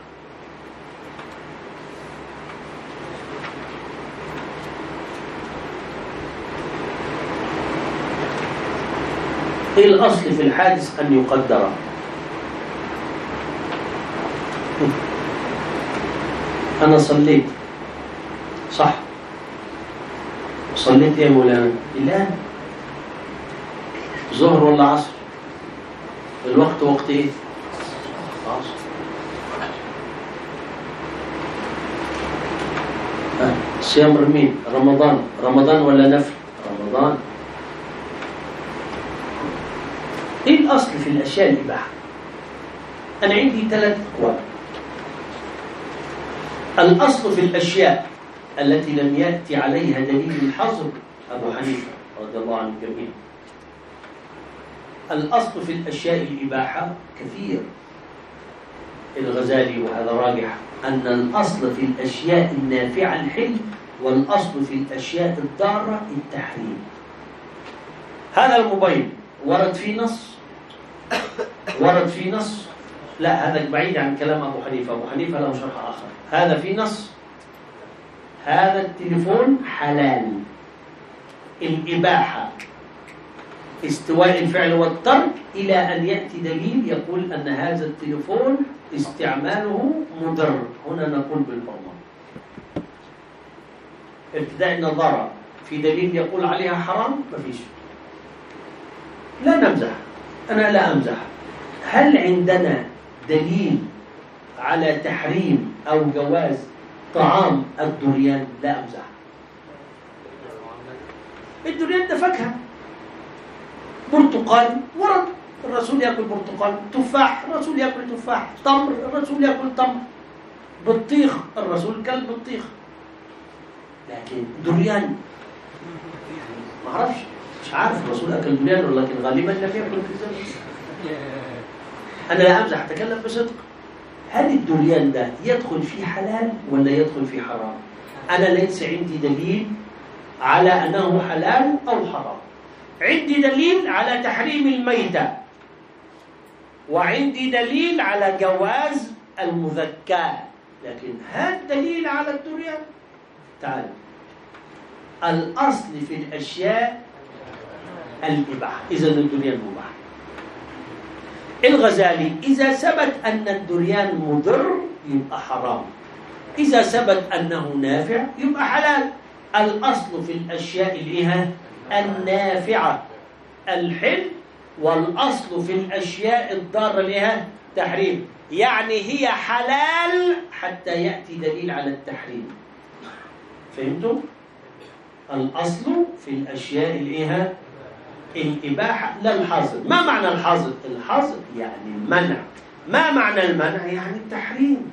إيه الأصل في الحادث أن يقدر. أنا صليت صح، صليت يا مولانا لا ظهر ولا عصر؟ الوقت وقت ايه؟ عصر. آه. صيام مين؟ رمضان. رمضان ولا نفل؟ رمضان. ايه الاصل في الاشياء الاباحه؟ انا عندي ثلاث اقوال. الاصل في الاشياء التي لم ياتي عليها دليل الحظر ابو حنيفه رضي الله عنه الجميع. الأصل في الأشياء الإباحة كثير. الغزالي وهذا راجح أن الأصل في الأشياء النافعة الحل، والأصل في الأشياء الضارة التحريم. هذا المبين ورد في نص، ورد في نص لا هذا بعيد عن كلام أبو حنيفة، أبو حنيفة له شرح آخر. هذا في نص، هذا التليفون حلال. الإباحة استواء الفعل والترك إلى أن يأتي دليل يقول أن هذا التليفون استعماله مضر، هنا نقول بالحرمة. ابتداء النظارة في دليل يقول عليها حرام؟ ما فيش. لا نمزح، أنا لا أمزح. هل عندنا دليل على تحريم أو جواز طعام الدريان لا أمزح. الدريان ده فاكهة، برتقال ورد الرسول يأكل برتقال، تفاح الرسول يأكل تفاح، تمر الرسول يأكل تمر، بطيخ الرسول كل بطيخ. لكن دريان ما أعرفش، مش عارف الرسول أكل دريان، ولكن غالبا لا يأكل في الزمن. أنا لا أمزح، أتكلم بصدق. هل الدريان ده يدخل في حلال ولا يدخل في حرام؟ أنا ليس عندي دليل على أنه حلال أو حرام. عندي دليل على تحريم الميتة، وعندي دليل على جواز المذكاة، لكن هذا دليل على الدريان. تعال، الأصل في الأشياء الإباحة، إذا الدريان مباح. الغزالي إذا ثبت أن الدريان مضر يبقى حرام، إذا ثبت أنه نافع يبقى حلال. الأصل في الأشياء الإيه؟ النافعة الحل، والأصل في الأشياء الضارة الإيه؟ تحريم. يعني هي حلال حتى يأتي دليل على التحريم. فهمتم؟ الأصل في الأشياء الإيه؟ الإباحة لا الحظر. ما معنى الحظر؟ الحظر يعني المنع. ما معنى المنع؟ يعني التحريم.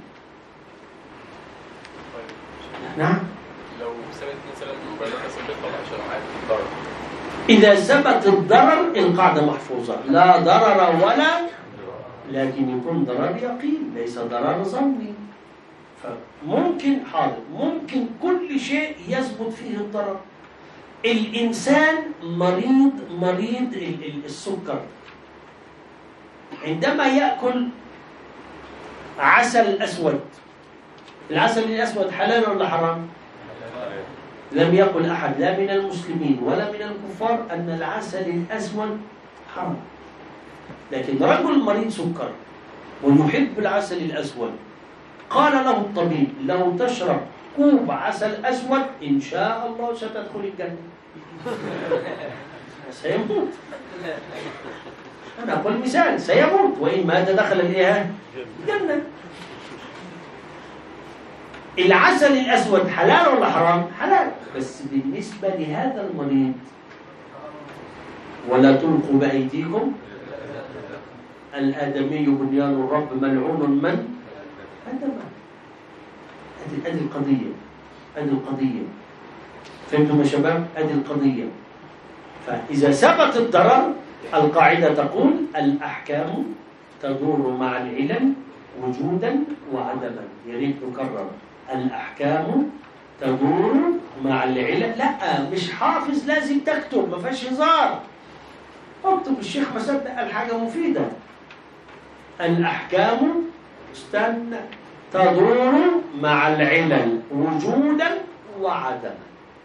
نعم. لو ثبت مثلا مبالغة سابقة عشان عادة الضرر، إذا ثبت الضرر القاعدة محفوظة، لا ضرر ولا، لكن يكون ضرر يقين ليس ضرر ظني. فممكن حاضر، ممكن كل شيء يثبت فيه الضرر. الإنسان مريض مريض السكر عندما يأكل عسل أسود، العسل الأسود حلال ولا حرام؟ لم يقل أحد لا من المسلمين ولا من الكفار أن العسل الأسود حرام. لكن رجل مريض سكر ويحب العسل الأسود، قال له الطبيب لو تشرب كوب عسل أسود إن شاء الله ستدخل الجنة. سيموت، أنا أقول مثال، سيموت وإن مات دخل الإيه؟ الجنة. العسل الأسود حلال ولا حرام؟ حلال، بس بالنسبة لهذا المريض ولا تلقوا بأيديكم، الآدمي بنيان الرب ملعون من آدم. هذه القضية، هذه القضية. فهمتم يا شباب؟ هذه القضية. فإذا ثبت الضرر القاعدة تقول الأحكام تدور مع العلل وجودا وعدما. يريد نكرر، الأحكام تدور مع العلل. لا مش حافظ لازم تكتب، ما فيهاش هزار. اكتب الشيخ ما صدق الحاجة مفيدة. الأحكام استنى تدور مع العلل وجودا وعدما.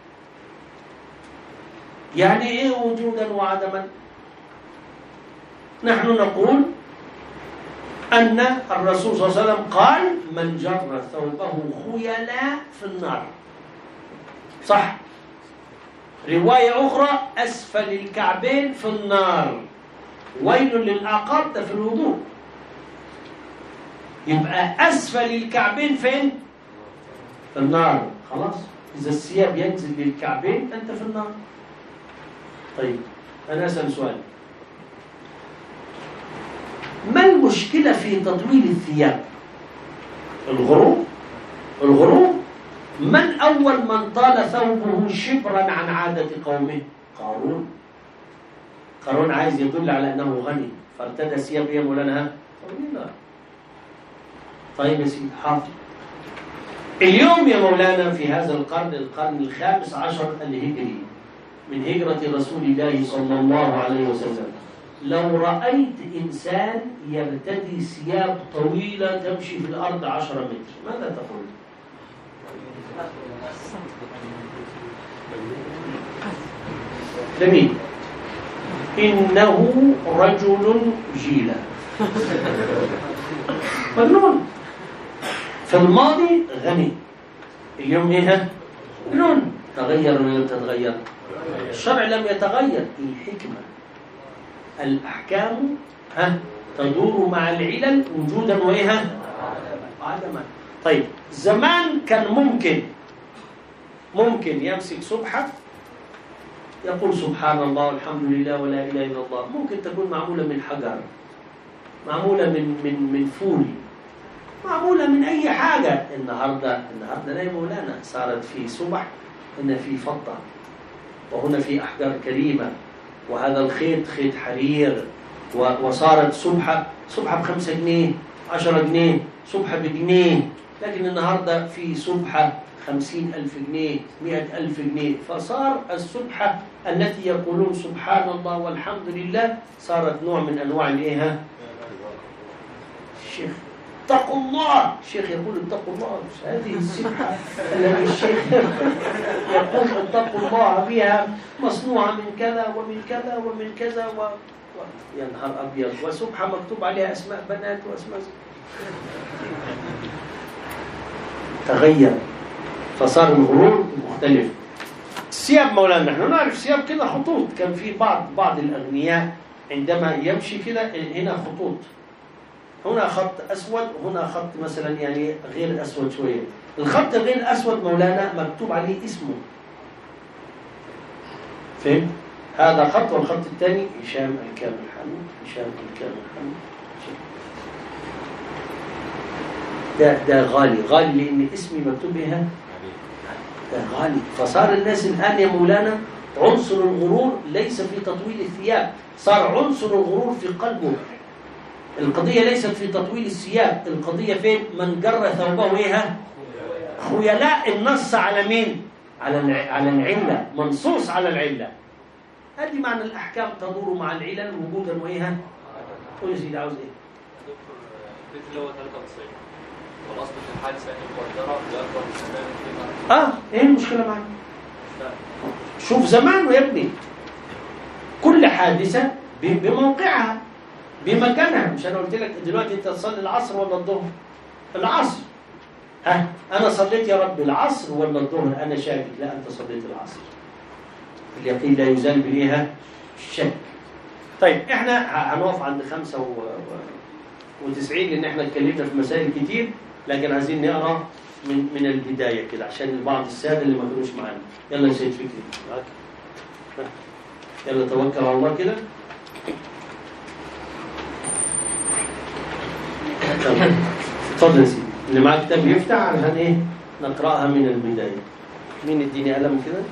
يعني ايه وجودا وعدما؟ نحن نقول أن الرسول صلى الله عليه وسلم قال من جر ثوبه خيلاء في النار، صح؟ رواية أخرى أسفل الكعبين في النار، ويل للأعقاب، ده في الوضوء. يبقى أسفل الكعبين فين؟ في النار. خلاص، إذا الثياب ينزل للكعبين أنت في النار. طيب أنا أسأل سؤال، ما المشكلة في تطويل الثياب؟ الغروب الغروب من أول من طال ثوبه شبرا عن عادة قومه؟ قارون. قارون عايز يدل على أنه غني فارتدى ثياب يا مولانا طويلة. طيب يا سيدي حاضر. اليوم يا مولانا في هذا القرن، القرن الخامس عشر الهجري من هجرة رسول الله صلى الله عليه وسلم، لو رأيت إنسان يرتدي ثياب طويلة تمشي في الأرض عشرة متر، ماذا تقول؟ جميل. إنه رجل جيلة مجنون. في الماضي غني، اليوم إيه؟ مجنون. تغير ولا تتغير؟ الشرع لم يتغير، الحكمة. الأحكام ها تدور مع العلل وجودا وإيه؟ عدما. طيب زمان كان ممكن ممكن يمسك سبحة يقول سبحان الله والحمد لله ولا إله إلا الله، ممكن تكون معمولة من حجر، معمولة من من من فول، معمولة من أي حاجة. النهاردة النهاردة لا يا مولانا، صارت في سبح هنا في فضة، وهنا في أحجار كريمة، وهذا الخيط خيط حرير، وصارت سبحة سبحة بخمسة جنيه، عشرة جنيه، سبحة بجنيه. لكن النهاردة في سبحة خمسين ألف جنيه، مئة ألف جنيه. فصار السبحة التي يقولون سبحان الله والحمد لله صارت نوع من أنواع الإيه؟ الشيخ اتقوا الله، الشيخ يقول اتقوا الله، هذه السبحة التي الشيخ يقول اتقوا الله بها مصنوعة من كذا ومن كذا ومن كذا و... و... يا نهار أبيض، وسبحة مكتوب عليها أسماء بنات وأسماء تغير، فصار الغرور مختلف. الثياب مولانا، نحن نعرف ثياب كده خطوط، كان في بعض بعض الأغنياء عندما يمشي كده هنا خطوط، هنا خط أسود وهنا خط مثلا يعني غير أسود شوية. الخط الغير الأسود مولانا مكتوب عليه اسمه، فهم؟ هذا خط، والخط الثاني هشام الكامل حمود، هشام الكامل حمود. ده ده غالي غالي لأن اسمي مكتوب بها، ده غالي. فصار الناس الآن يا مولانا عنصر الغرور ليس في تطويل الثياب، صار عنصر الغرور في قلبه. القضية ليست في تطويل الثياب، القضية فين؟ من جر ثوبه ايه؟ خيلاء. النص على مين؟ على على العلة، منصوص على العلة. هذه معنى الأحكام تدور مع العلل وجودا وايه؟ قول يا سيدي عاوز ايه؟ دكتور البيت اللي هو ثلاثة وتسعين والأصل في الحادثة أن المقدرة بأكبر من ثمانية. اه ايه المشكلة معنا؟ شوف زمان يا ابني، كل حادثة بموقعها بمكانها. مش انا قلت لك دلوقتي انت تصلي العصر ولا الظهر؟ العصر. ها انا صليت يا رب العصر ولا الظهر؟ انا شاكك. لا انت صليت العصر. اليقين لا يزال بالايه؟ الشك. طيب احنا هنقف عند خمسة و... وتسعين لان احنا اتكلمنا في مسائل كتير، لكن عايزين نقرا من من البدايه كده عشان بعض الساده اللي ما كانوش معانا. يلا يا سيد فكري، يلا توكل على الله كده. اتفضل يا سيدي، اللي معاه كتاب يفتح عشان ايه نقراها من البدايه. مين يديني قلم كده؟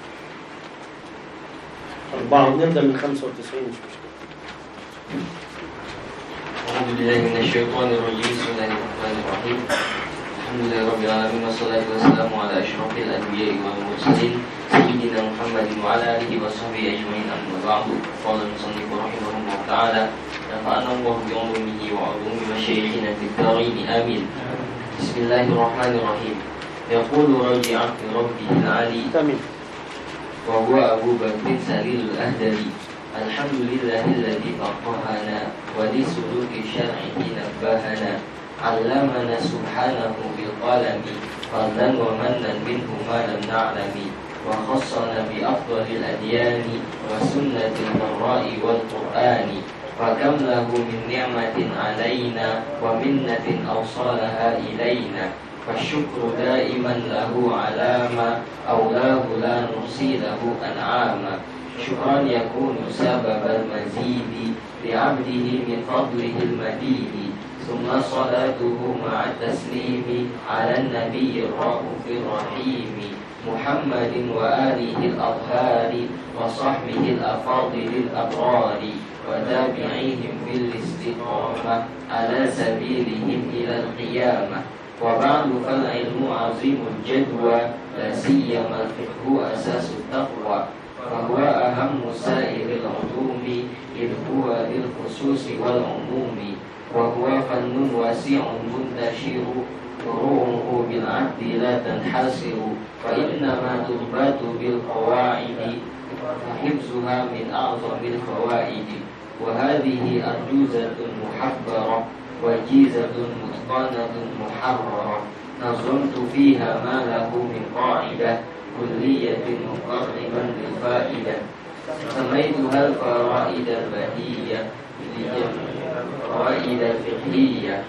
أربعة، ونبدأ من خمسة وتسعين مش مشكلة. أعوذ بالله من الشيطان الرجيم، بسم الله الرحمن الرحيم. الحمد لله رب العالمين، والصلاة والسلام على أشرف الأنبياء والمرسلين سيدنا محمد وعلى آله وصحبه أجمعين، أما بعد. قال المصنف رحمه الله تعالى: نفعنا الله بعلومه وعلوم مشايخنا في الدارين، آمين. بسم الله الرحمن الرحيم. يقول راجعا في ربه العلي وهو أبو بكر سليل الأهدري: الحمد لله الذي فقهنا ولسلوك شرعه نبهنا، علمنا سبحانه بالقلم فضلا ومنا منه ما لم نعلم، وخصنا بأفضل الأديان وسنة القراء والقرآن، فكم له من نعمة علينا ومنة أوصلها إلينا، فالشكر دائما له على ما أولاه لا نحصي له أنعاما، شكرا يكون سبب المزيد لعبده من فضله المديد، ثم صلاته مع التسليم على النبي الرؤوف الرحيم، محمد وآله الأطهار وصحبه الأفاضل الأبرار، وتابعيهم في الاستقامة على سبيلهم إلى القيامة. وبعد فالعلم عظيم الجدوى، لا سيما الفقه أساس التقوى، فهو أهم سائر العلوم إذ هو للخصوص والعموم، وهو فن واسع منتشر فروعه بالعد لا تنحصر، وإنما تضبط بالقواعد وحفظها من أعظم الفوائد، وهذه أرجوزة محبرة وجيزة متقنة محررة، نظمت فيها ما له من قاعدة كلية مقربا للفائدة، سميتها الفرائد البهية الفرائد الفقهية،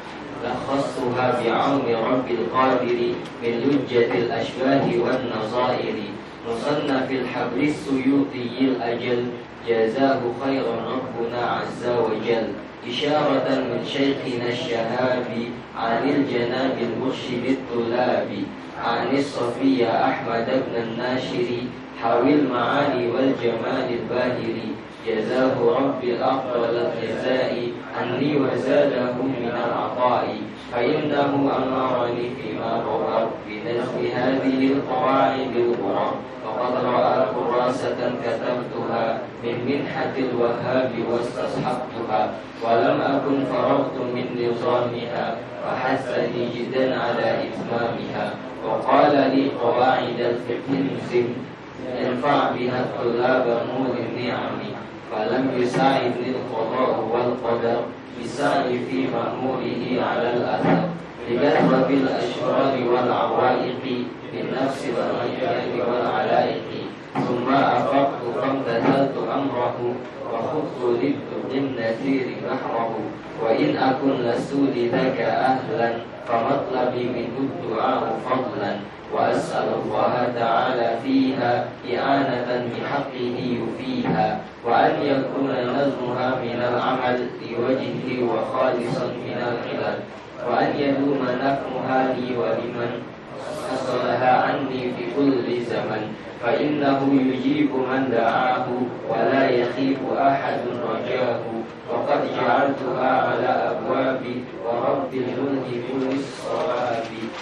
لخصتها بعون رب القادر من لجة الأشباه والنظائر. مصنف الحبر السيوطي الأجل جزاه خيرا ربنا عز وجل. إشارة من شيخنا الشهاب عن الجناب المرشد الطلاب عن الصفية أحمد بن الناشر حاوي المعاني والجمال الباهر. جزاه ربي أفضل الجزاء عني وزاده من العطاء. فإنه أمرني فيما روى بنزل هذه القواعد الغرى. فقد رأى كراسة كتبتها من منحة الوهاب واستصحبتها ولم أكن فرغت من نظامها فحثني جدا على إتمامها. وقال لي قواعد الفقه المسلم ينفع بها الطلاب نور النعم. فلم يساعدني القضاء والقدر بالسعي في مأموره على الأثر لكثرة الأشرار والعوائق بالنفس والرجال والعلائق. ثم أفقت فامتثلت أمره وخضت للنسير بحره. وإن أكن لست لذاك أهلا فمطلبي منه الدعاء فضلا. وأسأل الله تعالى فيها إعانة بحقه يفيها وأن يكون نظمها من العمل لوجهه وخالصا من الخلل وأن يدوم نفعها لي ولمن حصلها عني في كل زمن. فإنه يجيب من دعاه ولا يخيب أحد رجاه. وقد جعلتها على أبواب ورب الملك كل الصواب.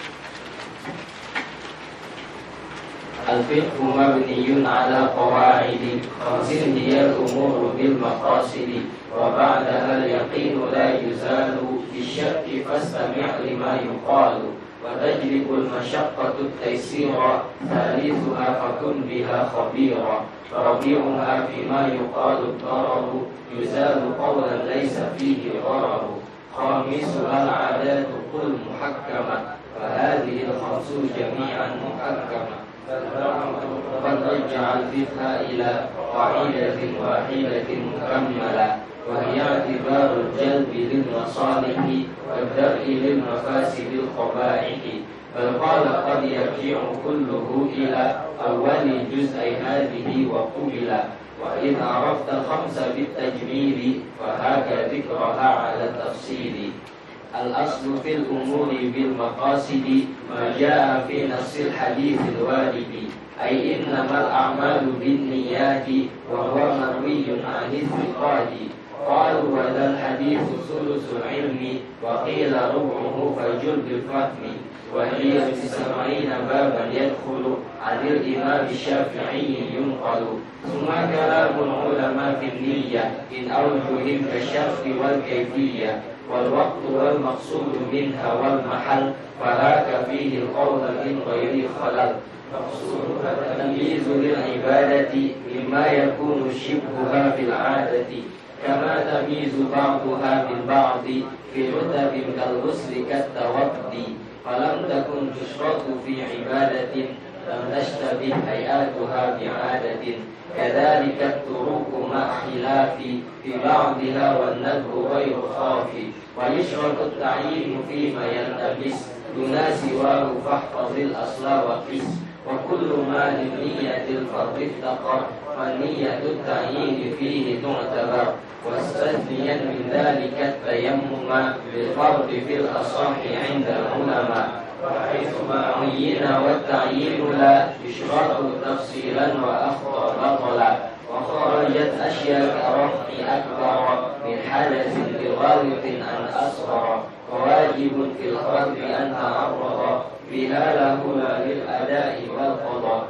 الفقه مبني على قواعد خمس هي الأمور بالمقاصد. وبعدها اليقين لا يزال بالشك فاستمع لما يقال. وتجلب المشقة التيسير ثالثها فكن بها خبيرا. ربيعها فيما يقال الضرر يزال قولا ليس فيه غرر. خامسها العادات قل محكمة فهذه الخمس جميعا محكمة. قد رجع الفقه إلى قاعدة واحدة مكملة وهي اعتبار الجلب للمصالح والدرء للمفاسد القبائح. بل قال قد يرجع كله إلى أول جزء هذه وقبل. وإن عرفت الخمس بالتجميل فهاك ذكرها على التفصيل. الأصل في الأمور بالمقاصد ما جاء في نص الحديث الوارد أي إنما الأعمال بالنيات وهو مروي عن الثقات. قالوا وذا الحديث ثلث العلم وقيل ربعه فجل بالفهم. وهي بسبعين بابا يدخل عن الإمام الشافعي ينقل. ثم كلام العلماء في النية إن أوجه كالشرط والكيفية والوقت والمقصود منها والمحل. فهاك فيه القول من غير خلل. مقصودها التمييز للعبادة مما يكون شبهها في العادة كما تمييز بعضها من بعض في رتب كالغسل كالتوضي. فلم تكن تشرط في عبادة لم تشتبه هيئاتها بعادة. كذلك الطرق مع خلاف في بعضها والندب غير خافي. ويشرط التعيين فيما يلتبس دون سواه فاحفظ الأصل وقس. وكل ما للنية الفرد افتقر فالنية التعيين فيه تعتبر. واستثنيا من ذلك التيمم بالفرد في الأصح عند العلماء. وحيثما عين والتعيين لا يشرط تفصيلا وأخطر بطلا. وخرجت أشياء كرفع أكبر من حدث بغالط أن أصغر. وواجب في الفرد أن تعرض بها له لا للأداء والقضاء.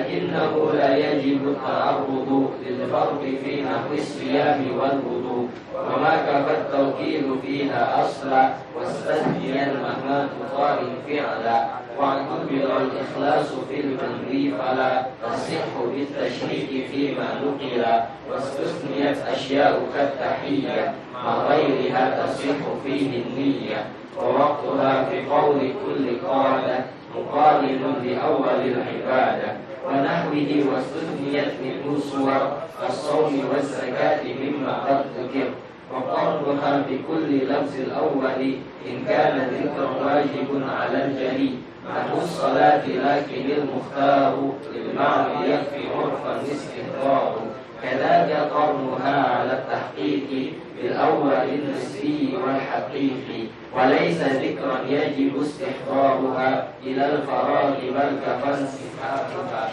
لكنه لا يجب التعرض للفرد في نحو الصيام والوضوء. وما كفى التوكيل فيها أصلا واستثنيا مهما تقار فعلا. واعتبر الإخلاص في المنوي فلا تصح بالتشريك فيما نقل. واستثنيت أشياء كالتحية مع غيرها تصح فيه النية. ووقتها في قول كل قاعدة مقارن لأول العبادة ونحوه. واستثنيت منه صور الصوم والزكاة مما قد ذكر. وقرنها فيهما بكل لفظ الأول إن كان ذكر واجب على الجلي نحو الصلاة، لكن المختار للمعنى يكفي عرفا استحضار. كذاك قرنها على التحقيق بالأول النسبي والحقيقي، وليس ذكرا يجب استحضارها إلى الفراغ بل كفى انسحابها.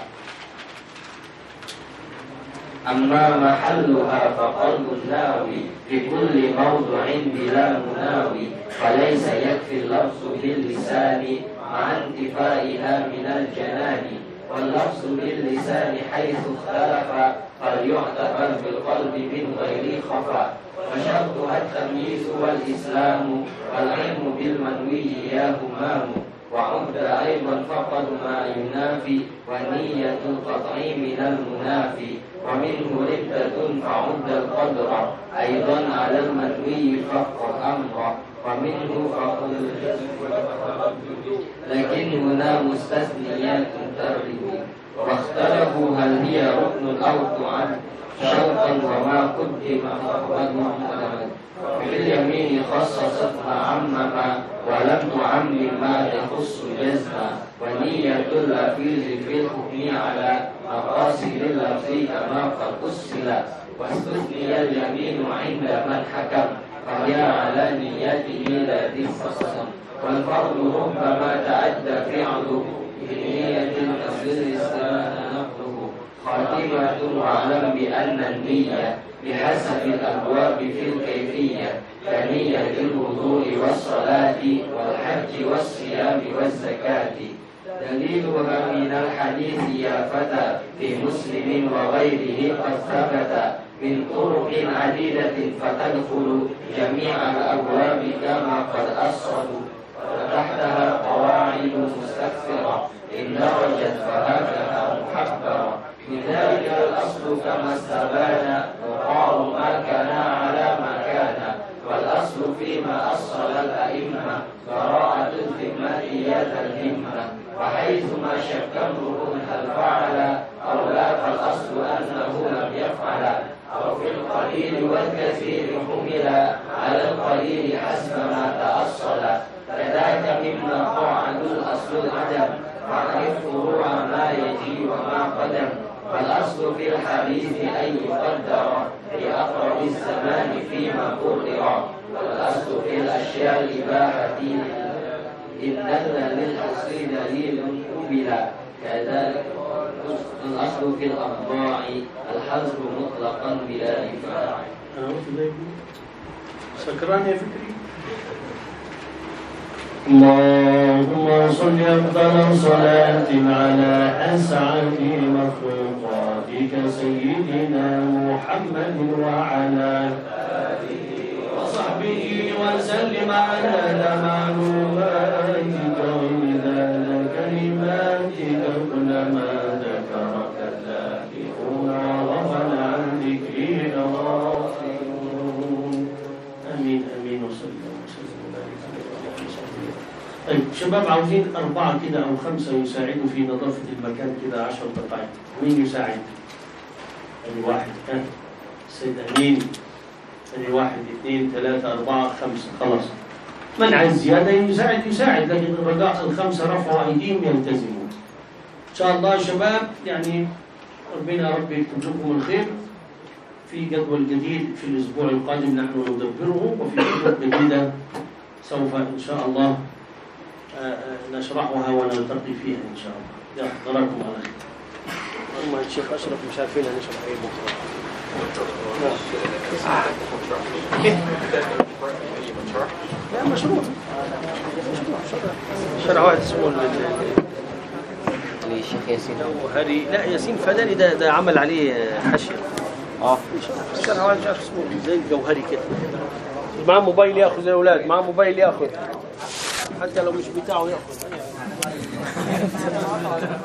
أما محلها فقلب الناوي بكل موضع بلا مناوي، فليس يكفي اللفظ باللسان مع انتفائها من الجنان. واللفظ باللسان حيث اختلف قد يعتبر بالقلب من غير خفاء، وشرطها التمييز والإسلام والعلم بالمنوي يا همام. وعد أيضا فقد ما ينافي والنية القطع من المنافي، ومنه ردة فعد القدر أيضا على المنوي فقط أمر، ومنه فقد لكن هنا مستثنيات ترد. واختلفوا هل هي ركن أو تعد شرطا وما قدم فقد معتمد. في اليمين خصصتها عمما ولم تعمم ما يخص جزما، ونية اللفيظ في الحكم على مقاصد اللفظ كما قد أصل. واستثني اليمين عند من حكم فهي على نيته الذي خصص. والفرد ربما تعدى فعله بنية التصدير استمر نقله. خاتمة واعلم بأن النية بحسب الأبواب في الكيفية كنية الوضوء والصلاة والحج والصيام والزكاة. دليلها من الحديث يا فتى في مسلم وغيره قد ثبت من طرق عديدة فتدخل جميع الأبواب كما قد أصلوا، وتحتها قواعد مستكثرة إن درجت فهكذا محبرة. من ذلك الأصل كما استبان وقال ما كان على ما كان، والأصل فيما أصل الأئمة براءة الذمة ذات الهمة. وحيثما شك امرؤ هل فعل أو لا فالأصل أنه لم يفعل، أو في القليل والكثير حمل على القليل حسب ما تأصل. كذاك مما قعد الأصل العدم واعرف فروع ما يجي وما قدم. والأصل في الحديث أن يقدر في أقرب الزمان فيما قرر. والأصل في الأشياء الإباحة إن دل للأصل دليل قبل. كذلك الأصل في الأبضاع الحظر مطلقا بلا دفاع. سكران يا فكري. اللهم صل أفضل صلاة على أسعد مخلوقاتك سيدنا محمد وعلى آله وصحبه وسلم عدد معلوماتك ومداد كلماتك كلما ذكرك الذاكرون وغفل عن ذكرك الغافلون. آمين آمين وصلى الله وسلم وبارك على محمد. طيب شباب عاوزين أربعة كده أو خمسة يساعدوا في نظافة المكان كده عشر دقائق. مين يساعد؟ أدي واحد ها السيد أمين. أدي واحد اثنين ثلاثة أربعة خمسة خلاص. من عايز زيادة يساعد يساعد، لكن الرجاء الخمسة رفعوا أيديهم يلتزمون. إن شاء الله شباب يعني ربنا رب يكتب لكم الخير. في جدول جديد في الأسبوع القادم نحن ندبره، وفي جدول جديدة سوف إن شاء الله نشرحها ونلتقي فيها إن شاء الله. يا حضراتكم على خير. والله الشيخ أشرف مش عارفين هنشرح إيه بكرة. لا مشروع شرع واحد اسمه الشيخ ياسين هذه لا ياسين فدني ده ده عمل عليه حاشية. اه شرع واحد مش عارف اسمه زي الجوهري كده. معاه موبايل ياخذ يا اولاد، معاه موبايل ياخذ حتى لو مش بتاعه ياخذ.